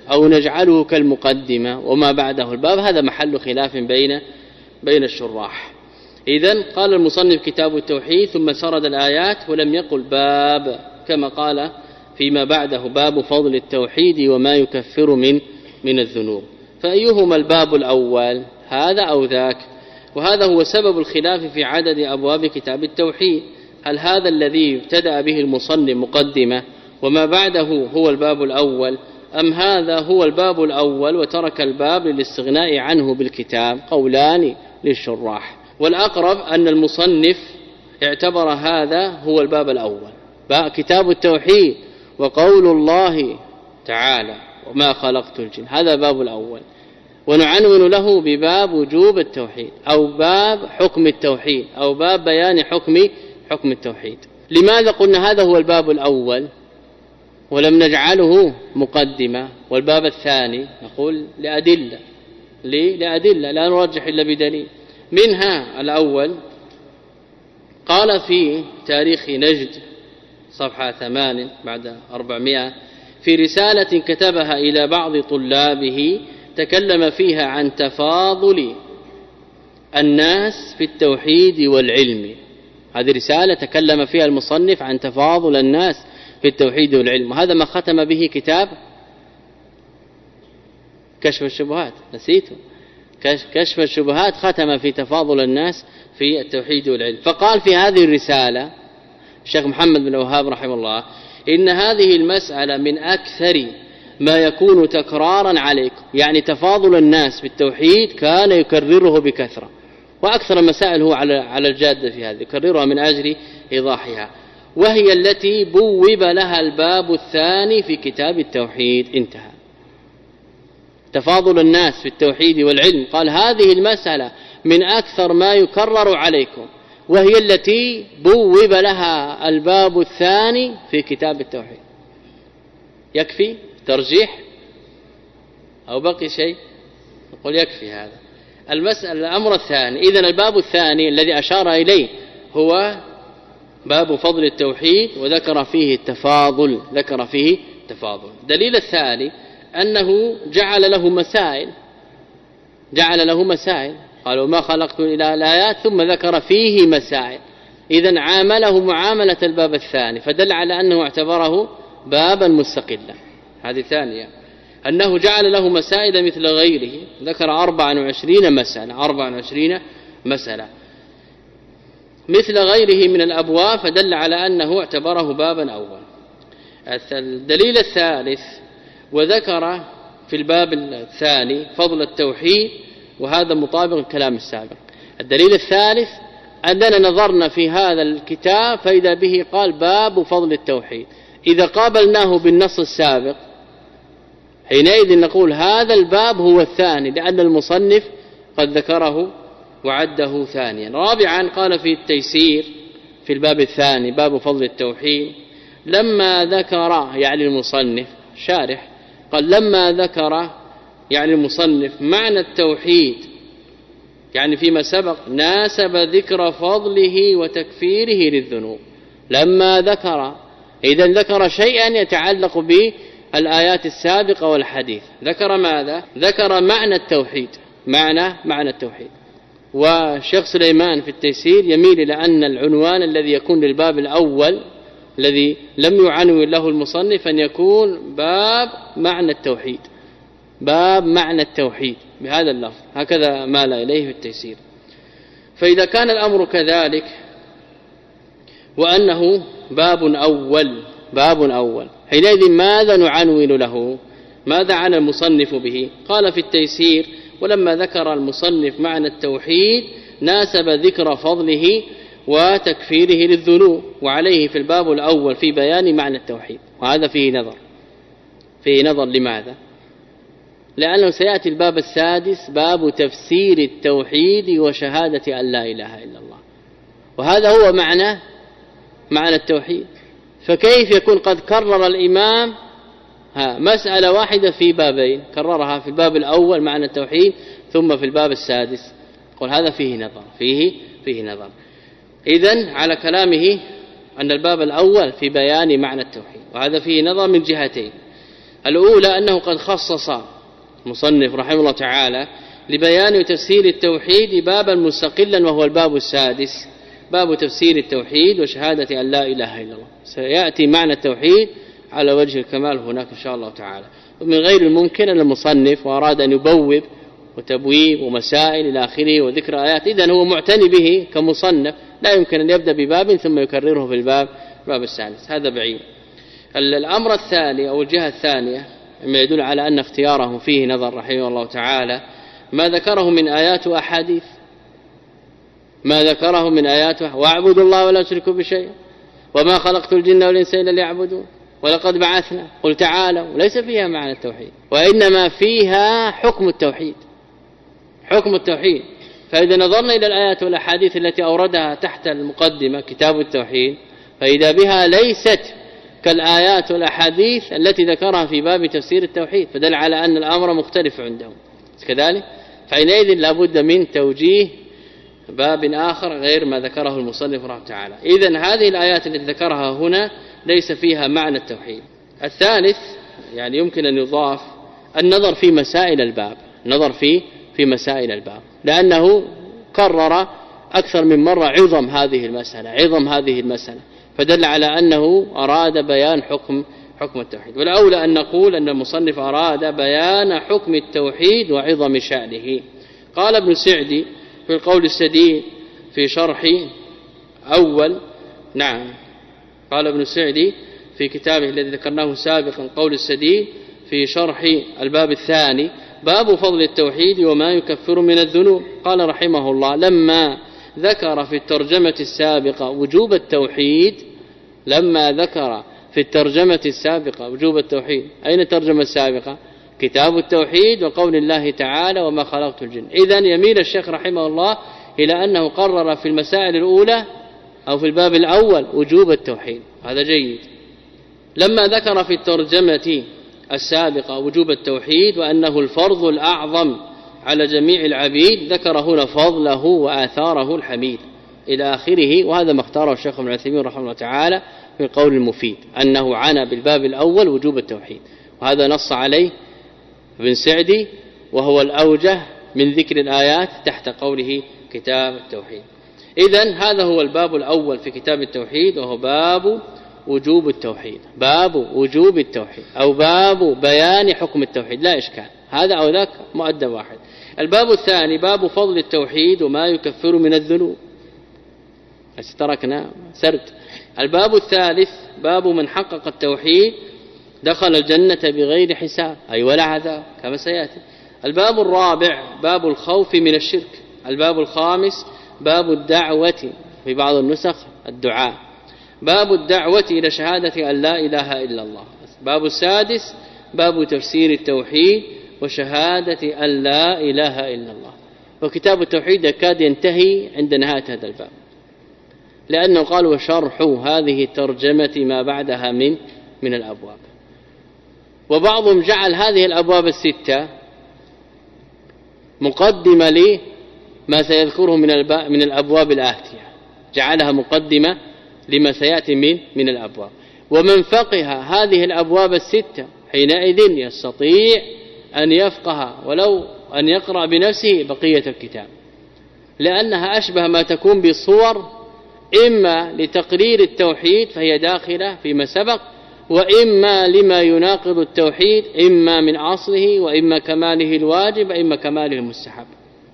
أو نجعله كالمقدمة وما بعده الباب، هذا محل خلاف بين بين الشراح. إذن قال المصنف كتاب التوحيد ثم سرد الآيات ولم يقل باب كما قال فيما بعده باب فضل التوحيد وما يكفر من من الذنوب، فأيهما الباب الأول هذا أو ذاك؟ وهذا هو سبب الخلاف في عدد أبواب كتاب التوحيد، هل هذا الذي ابتدأ به المصنف مقدمة وما بعده هو الباب الأول، أم هذا هو الباب الأول وترك الباب للاستغناء عنه بالكتاب؟ قولان للشراح، والأقرب أن المصنف اعتبر هذا هو الباب الأول، كتاب التوحيد وقول الله تعالى وما خلقت الجن، هذا باب الأول، ونعنون له بباب وجوب التوحيد أو باب حكم التوحيد أو باب بيان حكم حكم التوحيد. لماذا قلنا هذا هو الباب الأول ولم نجعله مقدمة؟ والباب الثاني نقول لأدلة لأدلة لا نرجح إلا بدليل، منها الأول قال في تاريخ نجد صفحة ثمان بعد أربعمائة في رسالة كتبها إلى بعض طلابه تكلم فيها عن تفاضل الناس في التوحيد والعلم. هذه رسالة تكلم فيها المصنف عن تفاضل الناس في التوحيد والعلم، وهذا ما ختم به كتاب كشف الشبهات، نسيته كشف الشبهات، ختم في تفاضل الناس في التوحيد والعلم. فقال في هذه الرسالة الشيخ محمد بن وهاب رحمه الله إن هذه المسألة من أكثر ما يكون تكرارا عليكم، يعني تفاضل الناس في التوحيد كان يكرره بكثرة، وأكثر المسائل هو على على الجادة في هذه يكررها من أجل إيضاحها، وهي التي بوب لها الباب الثاني في كتاب التوحيد. انتهى. تفاضل الناس في التوحيد والعلم، قال هذه المسألة من أكثر ما يكرر عليكم، وهي التي بوب لها الباب الثاني في كتاب التوحيد. يكفي ترجيح أو بقي شيء؟ نقول يكفي هذا. المسألة الأمر الثاني، إذن الباب الثاني الذي أشار إليه هو باب فضل التوحيد وذكر فيه التفاضل، ذكر فيه تفاضل. دليل الثاني أنه جعل له مسائل، جعل له مسائل قالوا ما خلقت إلى الآيات ثم ذكر فيه مسائل، إذن عامله معاملة الباب الثاني، فدل على أنه اعتبره بابا مستقلا. هذه ثانية، أنه جعل له مسائل مثل غيره، ذكر أربعة وعشرين مسألة أربعة وعشرين مسألة مثل غيره من الأبواب، فدل على أنه اعتبره بابا أول. الدليل الثالث وذكر في الباب الثاني فضل التوحيد، وهذا مطابق الكلام السابق. الدليل الثالث أننا نظرنا في هذا الكتاب فإذا به قال باب فضل التوحيد، إذا قابلناه بالنص السابق حينئذ نقول هذا الباب هو الثاني، لأن المصنف قد ذكره وعده ثانيا. رابعا قال في التيسير في الباب الثاني باب فضل التوحيد، لما ذكر يعني المصنف شارح قال لما ذكر يعني المصنف معنى التوحيد يعني فيما سبق ناسب ذكر فضله وتكفيره للذنوب. لما ذكر إذا ذكر شيئا يتعلق بالآيات السابقة والحديث، ذكر ماذا؟ ذكر معنى التوحيد، معنى معنى التوحيد. والشيخ سليمان في التيسير يميل إلى أن العنوان الذي يكون للباب الأول الذي لم يعنون له المصنف أن يكون باب معنى التوحيد، باب معنى التوحيد بهذا اللفظ، هكذا مال إليه في التيسير. فإذا كان الأمر كذلك وأنه باب أول باب أول حينئذ ماذا نعنون له؟ ماذا عن المصنف به؟ قال في التيسير ولما ذكر المصنف معنى التوحيد ناسب ذكر فضله وتكفيره للذنوب، وعليه في الباب الأول في بيان معنى التوحيد، وهذا فيه نظر فيه نظر لماذا؟ لأنه سيأتي الباب السادس باب تفسير التوحيد وشهادة أن لا إله إلا الله، وهذا هو معنى معنى التوحيد. فكيف يكون قد كرر الإمام ها مسألة واحدة في بابين، كررها في الباب الأول معنى التوحيد ثم في الباب السادس؟ قل هذا فيه نظر فيه فيه نظر. إذن على كلامه أن الباب الأول في بيان معنى التوحيد، وهذا فيه نظر من جهتين. الأولى أنه قد خصص مصنف رحمه الله تعالى لبيان وتفسير التوحيد بابا مستقلا وهو الباب السادس، باب تفسير التوحيد وشهادة أن لا إله إلا الله. سيأتي معنى التوحيد على وجه الكمال هناك إن شاء الله تعالى. ومن غير الممكن أن المصنف وأراد أن يبوب وتبويب ومسائل إلى آخره وذكر آيات، إذن هو معتني به كمصنف، لا يمكن أن يبدأ بباب ثم يكرره في الباب الباب السادس، هذا بعيد. الأمر الثاني أو الجهة الثانية مما يدل على أن اختياره فيه نظر رحمه الله تعالى ما ذكره من آيات وأحاديث، ما ذكره من آيات واعبدوا الله ولا تشركوا بشيء وما خلقت الجن والإنس إلا ليعبدون ولقد بعثنا قل تعالوا، وليس فيها معنى التوحيد وإنما فيها حكم التوحيد، حكم التوحيد. فإذا نظرنا إلى الآيات والأحاديث التي أوردها تحت المقدمة كتاب التوحيد فإذا بها ليست كالآيات والأحاديث التي ذكرها في باب تفسير التوحيد، فدل على أن الأمر مختلف عندهم كذلك. فحينئذ لابد من توجيه باب آخر غير ما ذكره المصنف رحمه تعالى. إذن هذه الآيات التي ذكرها هنا ليس فيها معنى التوحيد. الثالث يعني يمكن أن يضاف النظر في مسائل الباب، نظر في في مسائل الباب، لأنه كرر أكثر من مرة عظم هذه المسألة عظم هذه المسألة فدل على أنه أراد بيان حكم حكم التوحيد. والأولى أن نقول أن المصنف أراد بيان حكم التوحيد وعظم شأنه. قال ابن سعدي في القول السديد في شرح أول نعم قال ابن سعدي في كتابه الذي ذكرناه سابقا قول السديد في شرح الباب الثاني باب فضل التوحيد وما يكفر من الذنوب. قال رحمه الله لما ذكر في الترجمة السابقة وجوب التوحيد لما ذكر في الترجمة السابقة وجوب التوحيد، أين الترجمة السابقة؟ كتاب التوحيد وقول الله تعالى وما خلقت الجن. إذن يميل الشيخ رحمه الله إلى أنه قرر في المسائل الأولى أو في الباب الأول وجوب التوحيد، هذا جيد. لما ذكر في الترجمة السابقة وجوب التوحيد وأنه الفرض الأعظم على جميع العبيد ذكر هنا فضله وآثاره الحميد إلى آخره، وهذا ما اختاره الشيخ ابن عثيمين رحمه الله تعالى في القول المفيد أنه عنى بالباب الأول وجوب التوحيد، وهذا نص عليه ابن سعدي وهو الأوجه من ذكر الآيات تحت قوله كتاب التوحيد. إذن هذا هو الباب الأول في كتاب التوحيد وهو باب وجوب التوحيد، باب وجوب التوحيد أو باب بيان حكم التوحيد، لا إشكال، هذا أو ذاك مؤدب واحد. الباب الثاني باب فضل التوحيد وما يكفر من الذنوب، تركنا سرد. الباب الثالث باب من حقق التوحيد دخل الجنة بغير حساب أي ولا عذاب كما سيأتي. الباب الرابع باب الخوف من الشرك. الباب الخامس باب الدعوة، في بعض النسخ الدعاء، باب الدعوة إلى شهادة أن لا إله إلا الله. باب السادس باب تفسير التوحيد وشهادة أن لا إله إلا الله. وكتاب التوحيد يكاد ينتهي عند نهاية هذا الباب، لأنه قال وشرح هذه الترجمة ما بعدها من من الأبواب. وبعضهم جعل هذه الأبواب الستة مقدمة لما سيذكره من من الأبواب الآتية، جعلها مقدمة لما سيأتي من من الأبواب. ومن فقه هذه الأبواب الستة حينئذ يستطيع أن يفقه ولو أن يقرأ بنفسه بقية الكتاب، لأنها أشبه ما تكون بالصور، إما لتقرير التوحيد فهي داخلة فيما سبق، وإما لما يناقض التوحيد، إما من أصله وإما كماله الواجب وإما كماله المستحب.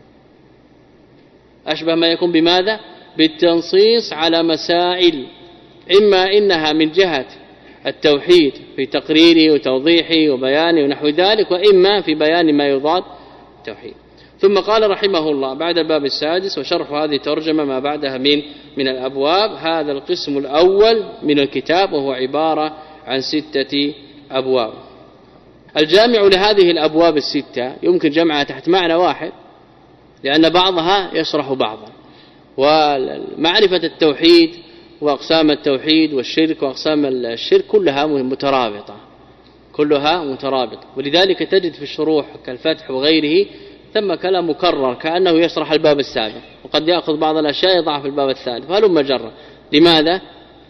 أشبه ما يكون بماذا؟ بالتنصيص على مسائل، إما إنها من جهة التوحيد في تقريره وتوضيحه وبيانه ونحو ذلك، وإما في بيان ما يضاد التوحيد. ثم قال رحمه الله بعد الباب السادس وشرح هذه الترجمة ما بعدها من من الأبواب، هذا القسم الأول من الكتاب وهو عبارة عن ستة أبواب. الجامع لهذه الأبواب الستة يمكن جمعها تحت معنى واحد، لأن بعضها يشرح بعضا. ومعرفة التوحيد وأقسام التوحيد والشرك وأقسام الشرك كلها مترابطة كلها مترابطة ولذلك تجد في الشروح كالفتح وغيره ثم كلام مكرر كأنه يشرح الباب السابق، وقد يأخذ بعض الأشياء يضعها في الباب الثالث، فهلم جرة. لماذا؟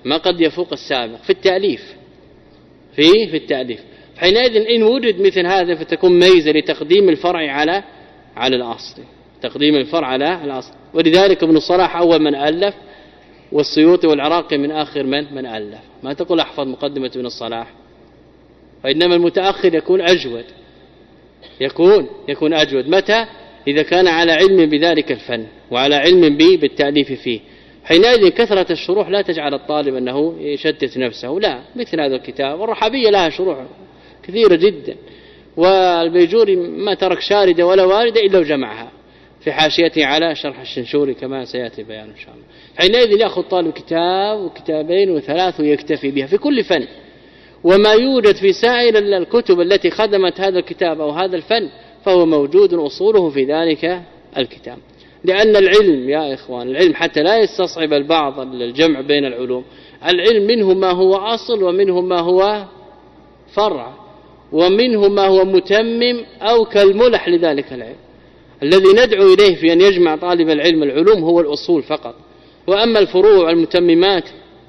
ما قد يفوق السابق في التأليف في في التأليف. حينئذ إن وجد مثل هذا فتكون ميزة لتقديم الفرع على على الأصل، تقديم الفرع على الأصل. ولذلك ابن الصلاح أول من ألف، والسيوطي والعراقي من آخر من من ألف. ما تقول أحفظ مقدمة ابن الصلاح، وإنما المتأخر يكون أجود، يكون يكون أجود متى؟ إذا كان على علم بذلك الفن وعلى علم به بالتأليف فيه. حينئذ كثرة الشروح لا تجعل الطالب أنه يشتت نفسه، لا، مثل هذا الكتاب. والرحابية لها شروح كثيرة جدا، والبيجوري ما ترك شاردة ولا واردة إلا وجمعها في حاشيته على شرح الشنشوري كما سيأتي بيان إن شاء الله. حينئذ يأخذ طالب كتاب وكتابين وثلاث ويكتفي بها في كل فن. وما يوجد في سائر الكتب التي خدمت هذا الكتاب أو هذا الفن فهو موجود أصوله في ذلك الكتاب. لأن العلم يا إخوان، العلم حتى لا يستصعب البعض الجمع بين العلوم، العلم منه ما هو أصل ومنه ما هو فرع ومنه ما هو متمم أو كالملح لذلك العلم. الذي ندعو إليه في أن يجمع طالب العلم العلوم هو الأصول فقط، وأما الفروع والمتممات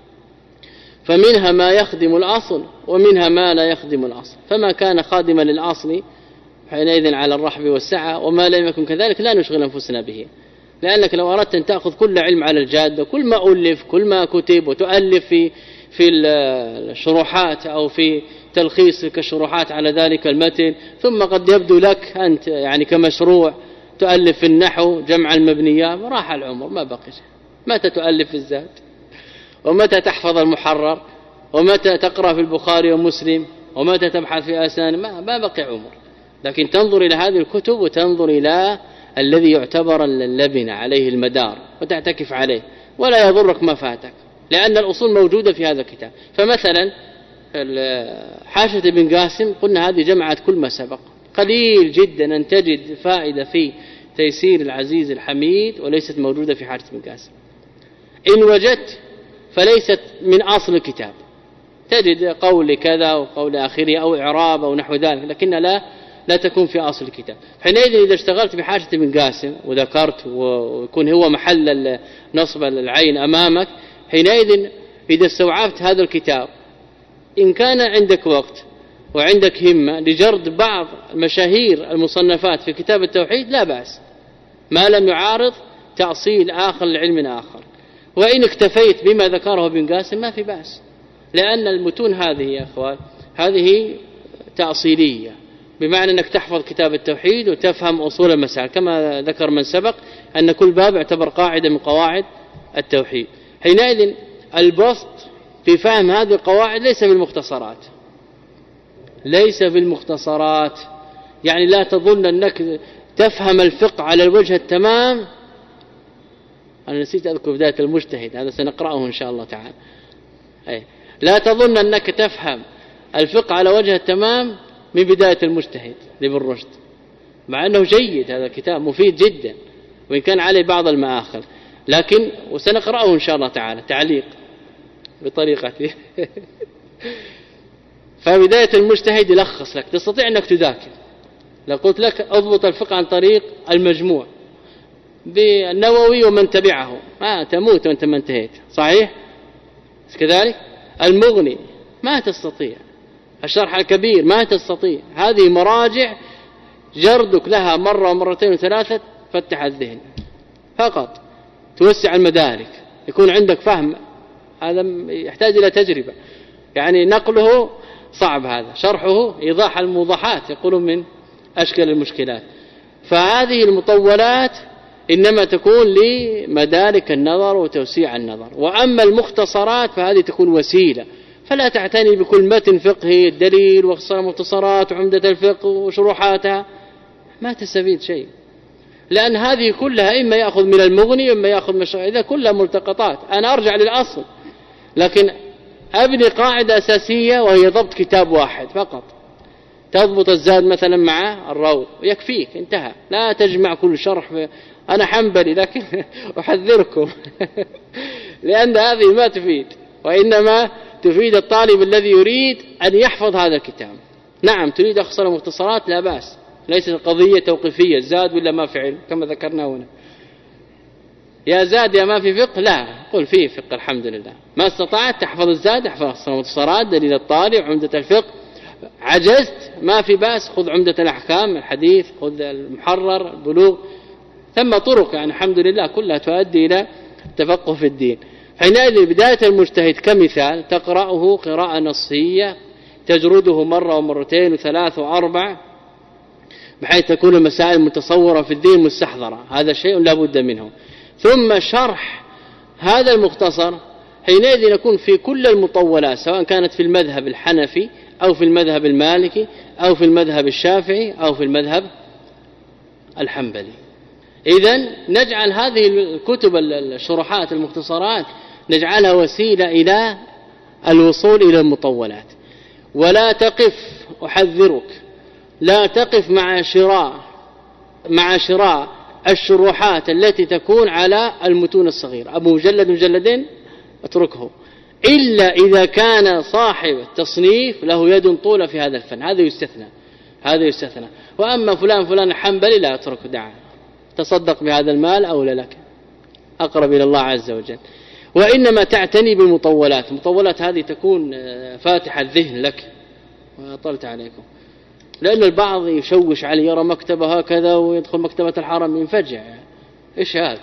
فمنها ما يخدم الأصل ومنها ما لا يخدم الأصل. فما كان خادما للأصل حينئذ على الرحب والسعة، وما لم يكن كذلك لا نشغل أنفسنا به. لأنك لو أردت أن تأخذ كل علم على الجادة، كل ما ألف كل ما كتب وتؤلف في في الشروحات أو في تلخيص كشروحات على ذلك المتن، ثم قد يبدو لك أنت يعني كمشروع تؤلف في النحو جمع المبنيات، راح العمر ما بقي. متى تؤلف في الزاد؟ ومتى تحفظ المحرر؟ ومتى تقرأ في البخاري ومسلم؟ ومتى تبحث في أسان؟ ما, ما بقي عمر. لكن تنظر إلى هذه الكتب وتنظر إلى الذي يعتبر اللبنة عليه المدار وتعتكف عليه، ولا يضرك ما فاتك، لأن الأصول موجودة في هذا الكتاب. فمثلا حاشة بن قاسم قلنا هذه جمعت كل ما سبق. قليل جدا أن تجد فائدة في تيسير العزيز الحميد وليست موجودة في حاشة بن قاسم. إن وجدت فليست من أصل الكتاب، تجد قول كذا وقول آخره أو إعراب أو نحو ذلك، لكنها لا لا تكون في أصل الكتاب. حينئذ إذا اشتغلت بحاشة بن قاسم وذكرت ويكون هو محل نصب العين أمامك، حينئذ إذا استوعبت هذا الكتاب إن كان عندك وقت وعندك همة لجرد بعض مشاهير المصنفات في كتاب التوحيد لا بأس، ما لم يعارض تأصيل آخر لعلم آخر. وإن اكتفيت بما ذكره ابن قاسم ما في بأس، لأن المتون هذه يا أخوان هذه تأصيلية، بمعنى أنك تحفظ كتاب التوحيد وتفهم أصول المسائل، كما ذكر من سبق أن كل باب يعتبر قاعدة من قواعد التوحيد. حينئذ البسط في فهم هذه القواعد ليس بالمختصرات، ليس بالمختصرات. يعني لا تظن أنك تفهم الفقه على الوجه التمام. أنا نسيت أذكر بداية المجتهد، هذا سنقرأه إن شاء الله تعالى. أي لا تظن أنك تفهم الفقه على وجه التمام من بداية المجتهد لابن رشد، مع أنه جيد، هذا الكتاب مفيد جدا وإن كان عليه بعض المآخذ، لكن وسنقرأه إن شاء الله تعالى تعليق بطريقته. فبداية المجتهد يلخص لك، تستطيع أنك تذاكر. لو قلت لك أضبط الفقه عن طريق المجموع بالنووي ومن تبعه، ما تموت وانت ما انتهيت، صحيح كذلك. المغني ما تستطيع، الشرح الكبير ما تستطيع. هذه مراجع جردك لها مرة ومرتين وثلاثة فتح الذهن فقط، توسع المدارك، يكون عندك فهم. هذا يحتاج إلى تجربة، يعني نقله صعب، هذا شرحه إيضاح الموضحات يقولون من أشكال المشكلات. فهذه المطولات إنما تكون لمدارك النظر وتوسيع النظر. وأما المختصرات فهذه تكون وسيلة، فلا تعتني بكل متن فقهي الدليل ومختصرات وعمدة الفقه وشروحاتها، ما تستفيد شيء، لأن هذه كلها إما يأخذ من المغني وإما يأخذ من الشرع، إذا كلها ملتقطات. أنا أرجع للأصل، لكن أبني قاعدة أساسية وهي ضبط كتاب واحد فقط. تضبط الزاد مثلا مع الروض يكفيك، انتهى. لا تجمع كل شرح. أنا حنبلي لكن أحذركم لأن هذه ما تفيد، وإنما تفيد الطالب الذي يريد أن يحفظ هذا الكتاب. نعم تريد أخصر مختصرات لا بأس، ليست القضية توقيفية زاد ولا ما فعل كما ذكرنا هنا. يا زاد يا ما في فقه، لا، قل فيه فقه الحمد لله. ما استطعت تحفظ الزاد احفظ المختصرات، دليل الطالب، عمدة الفقه. عجزت ما في بأس، خذ عمدة الأحكام، الحديث، خذ المحرر، البلوغ. ثم طرق يعني الحمد لله كلها تؤدي إلى التفقه في الدين. حينئذ بداية المجتهد كمثال تقرأه قراءة نصية تجرده مرة ومرتين وثلاث وأربع، بحيث تكون المسائل متصورة في الدين مستحضرة، هذا شيء لا بد منه. ثم شرح هذا المختصر حينئذ يكون في كل المطولات، سواء كانت في المذهب الحنفي أو في المذهب المالكي أو في المذهب الشافعي أو في المذهب الحنبلي. إذن نجعل هذه الكتب الشروحات المختصرات نجعلها وسيلة إلى الوصول إلى المطولات. ولا تقف، أحذرك، لا تقف مع شراء مع شراء الشروحات التي تكون على المتون الصغيرة، أبو مجلد مجلدين اتركه، إلا إذا كان صاحب التصنيف له يد طولة في هذا الفن، هذا يستثنى هذا يستثنى وأما فلان فلان حنبلي لا اتركه، دعه، تصدق بهذا المال أولى لك، أقرب إلى الله عز وجل. وإنما تعتني بالمطولات. المطولات هذه تكون فاتحة الذهن لك، وطلت عليكم، لأن البعض يشوش عليه، يرى مكتبة هكذا ويدخل مكتبة الحرم ينفجع، إيش هذا؟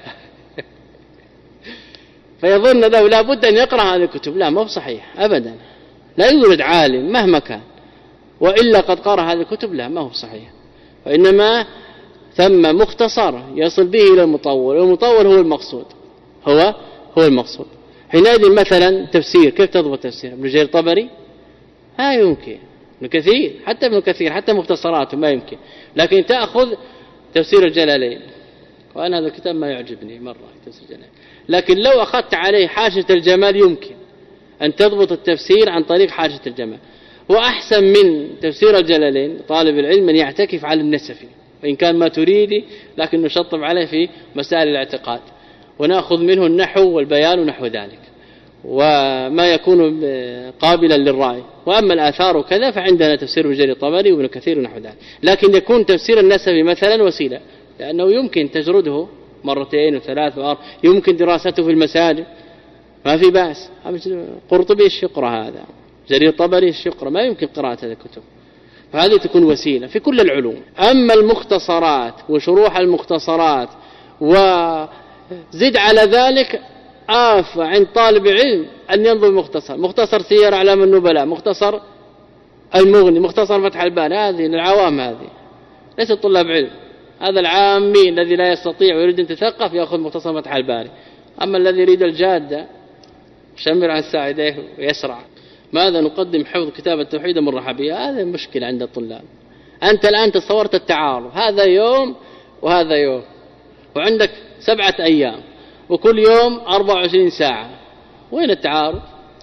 فيظن له لا بد أن يقرأ هذه الكتب. لا، ما هو صحيح أبدا، لا يوجد عالم مهما كان وإلا قد قرأ هذه الكتب، لا، ما هو صحيح. وإنما ثم مختصر يصل به إلى المطول، والمطول هو المقصود هو هو المقصود. حينئذ مثلا تفسير، كيف تضبط تفسير ابن جرير الطبري؟ ها يمكن، ابن كثير، حتى ابن كثير حتى مختصراته ما يمكن، لكن تأخذ تفسير الجلالين، وأنا هذا الكتاب ما يعجبني مرة تفسير الجلالين، لكن لو أخذت عليه حاشية الجمال يمكن أن تضبط التفسير عن طريق حاشية الجمال. وأحسن من تفسير الجلالين طالب العلم أن يعتكف على النسفي، وإن كان ما تريدي لكن نشطب عليه في مسائل الاعتقاد، ونأخذ منه النحو والبيان ونحو ذلك، وما يكون قابلا للرأي. وأما الآثار وكذا فعندنا تفسير ابن جرير الطبري وابن كثير ونحو ذلك، لكن يكون تفسير النسفي مثلا وسيلة، لأنه يمكن تجرده مرتين وثلاث وأربع، يمكن دراسته في المساجد، ما في بأس. قرطبي ايش يقرأ هذا، جرير الطبري ايش يقرأ، ما يمكن قراءة هذه الكتب، فهذه تكون وسيلة في كل العلوم. أما المختصرات وشروح المختصرات وزد على ذلك، آفة عند طالب علم أن ينظر مختصر مختصر سير أعلام النبلاء، مختصر المغني، مختصر فتح الباري، هذه للعوام، هذه ليس طلاب علم. هذا العامي الذي لا يستطيع ويريد أن يتثقف يأخذ مختصر فتح الباري، أما الذي يريد الجادة شمر عن ساعديه ويسرع. ماذا نقدم؟ حفظ كتاب التوحيد مرحب بها، هذا مشكلة عند الطلاب. أنت الآن تصورت التعارض، هذا يوم وهذا يوم، وعندك سبعة أيام وكل يوم أربع وعشرين ساعة، وين التعارض؟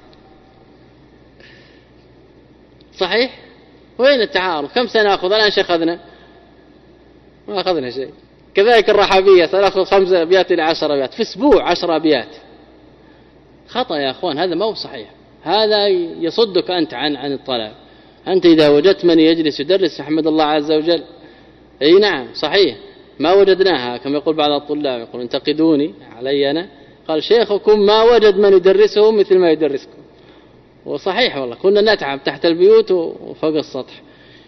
صحيح؟ وين التعارض؟ كم سنأخذ الآن؟ شيء أخذنا؟ ما أخذنا شيء. كذلك الرحابية سنأخذ خمس أبيات إلى عشر أبيات في أسبوع، عشر أبيات. خطأ يا أخوان، هذا ما هو صحيح، هذا يصدك أنت عن عن الطلب. أنت إذا وجدت من يجلس يدرس احمد الله عز وجل. أي نعم صحيح، ما وجدناها كما يقول بعض الطلاب، يقول انتقدوني علي أنا، قال شيخكم ما وجد من يدرسه مثل ما يدرسكم. وصحيح والله، كنا نتعب تحت البيوت وفوق السطح.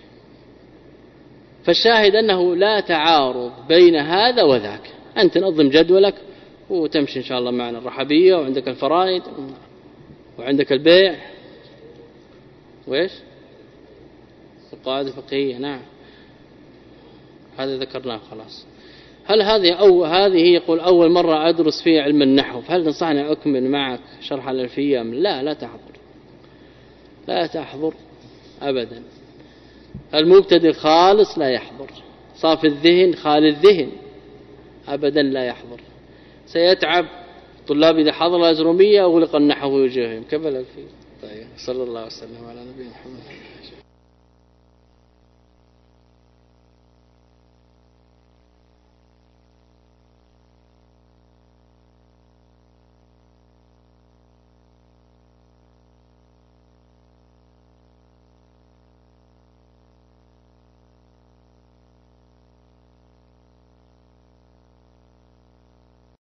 فالشاهد أنه لا تعارض بين هذا وذاك، أنت تنظم جدولك وتمشي إن شاء الله معنا الرحبية، وعندك الفرائض وعندك البيع وإيش القواعد الفقهية. نعم هذا ذكرناه خلاص. هل هذه أو هذه يقول أول مرة أدرس فيها علم النحو، فهل تنصحني أكمل معك شرح الألفية؟ لا لا تحضر، لا تحضر أبدا. المبتدئ خالص لا يحضر، صافي الذهن خالي الذهن أبدا لا يحضر، سيتعب. طلاب إذا حضر الأجرومية أغلق النحو في وجوههم كيف الألفية. طيب صلى الله وسلم على نبينا محمد.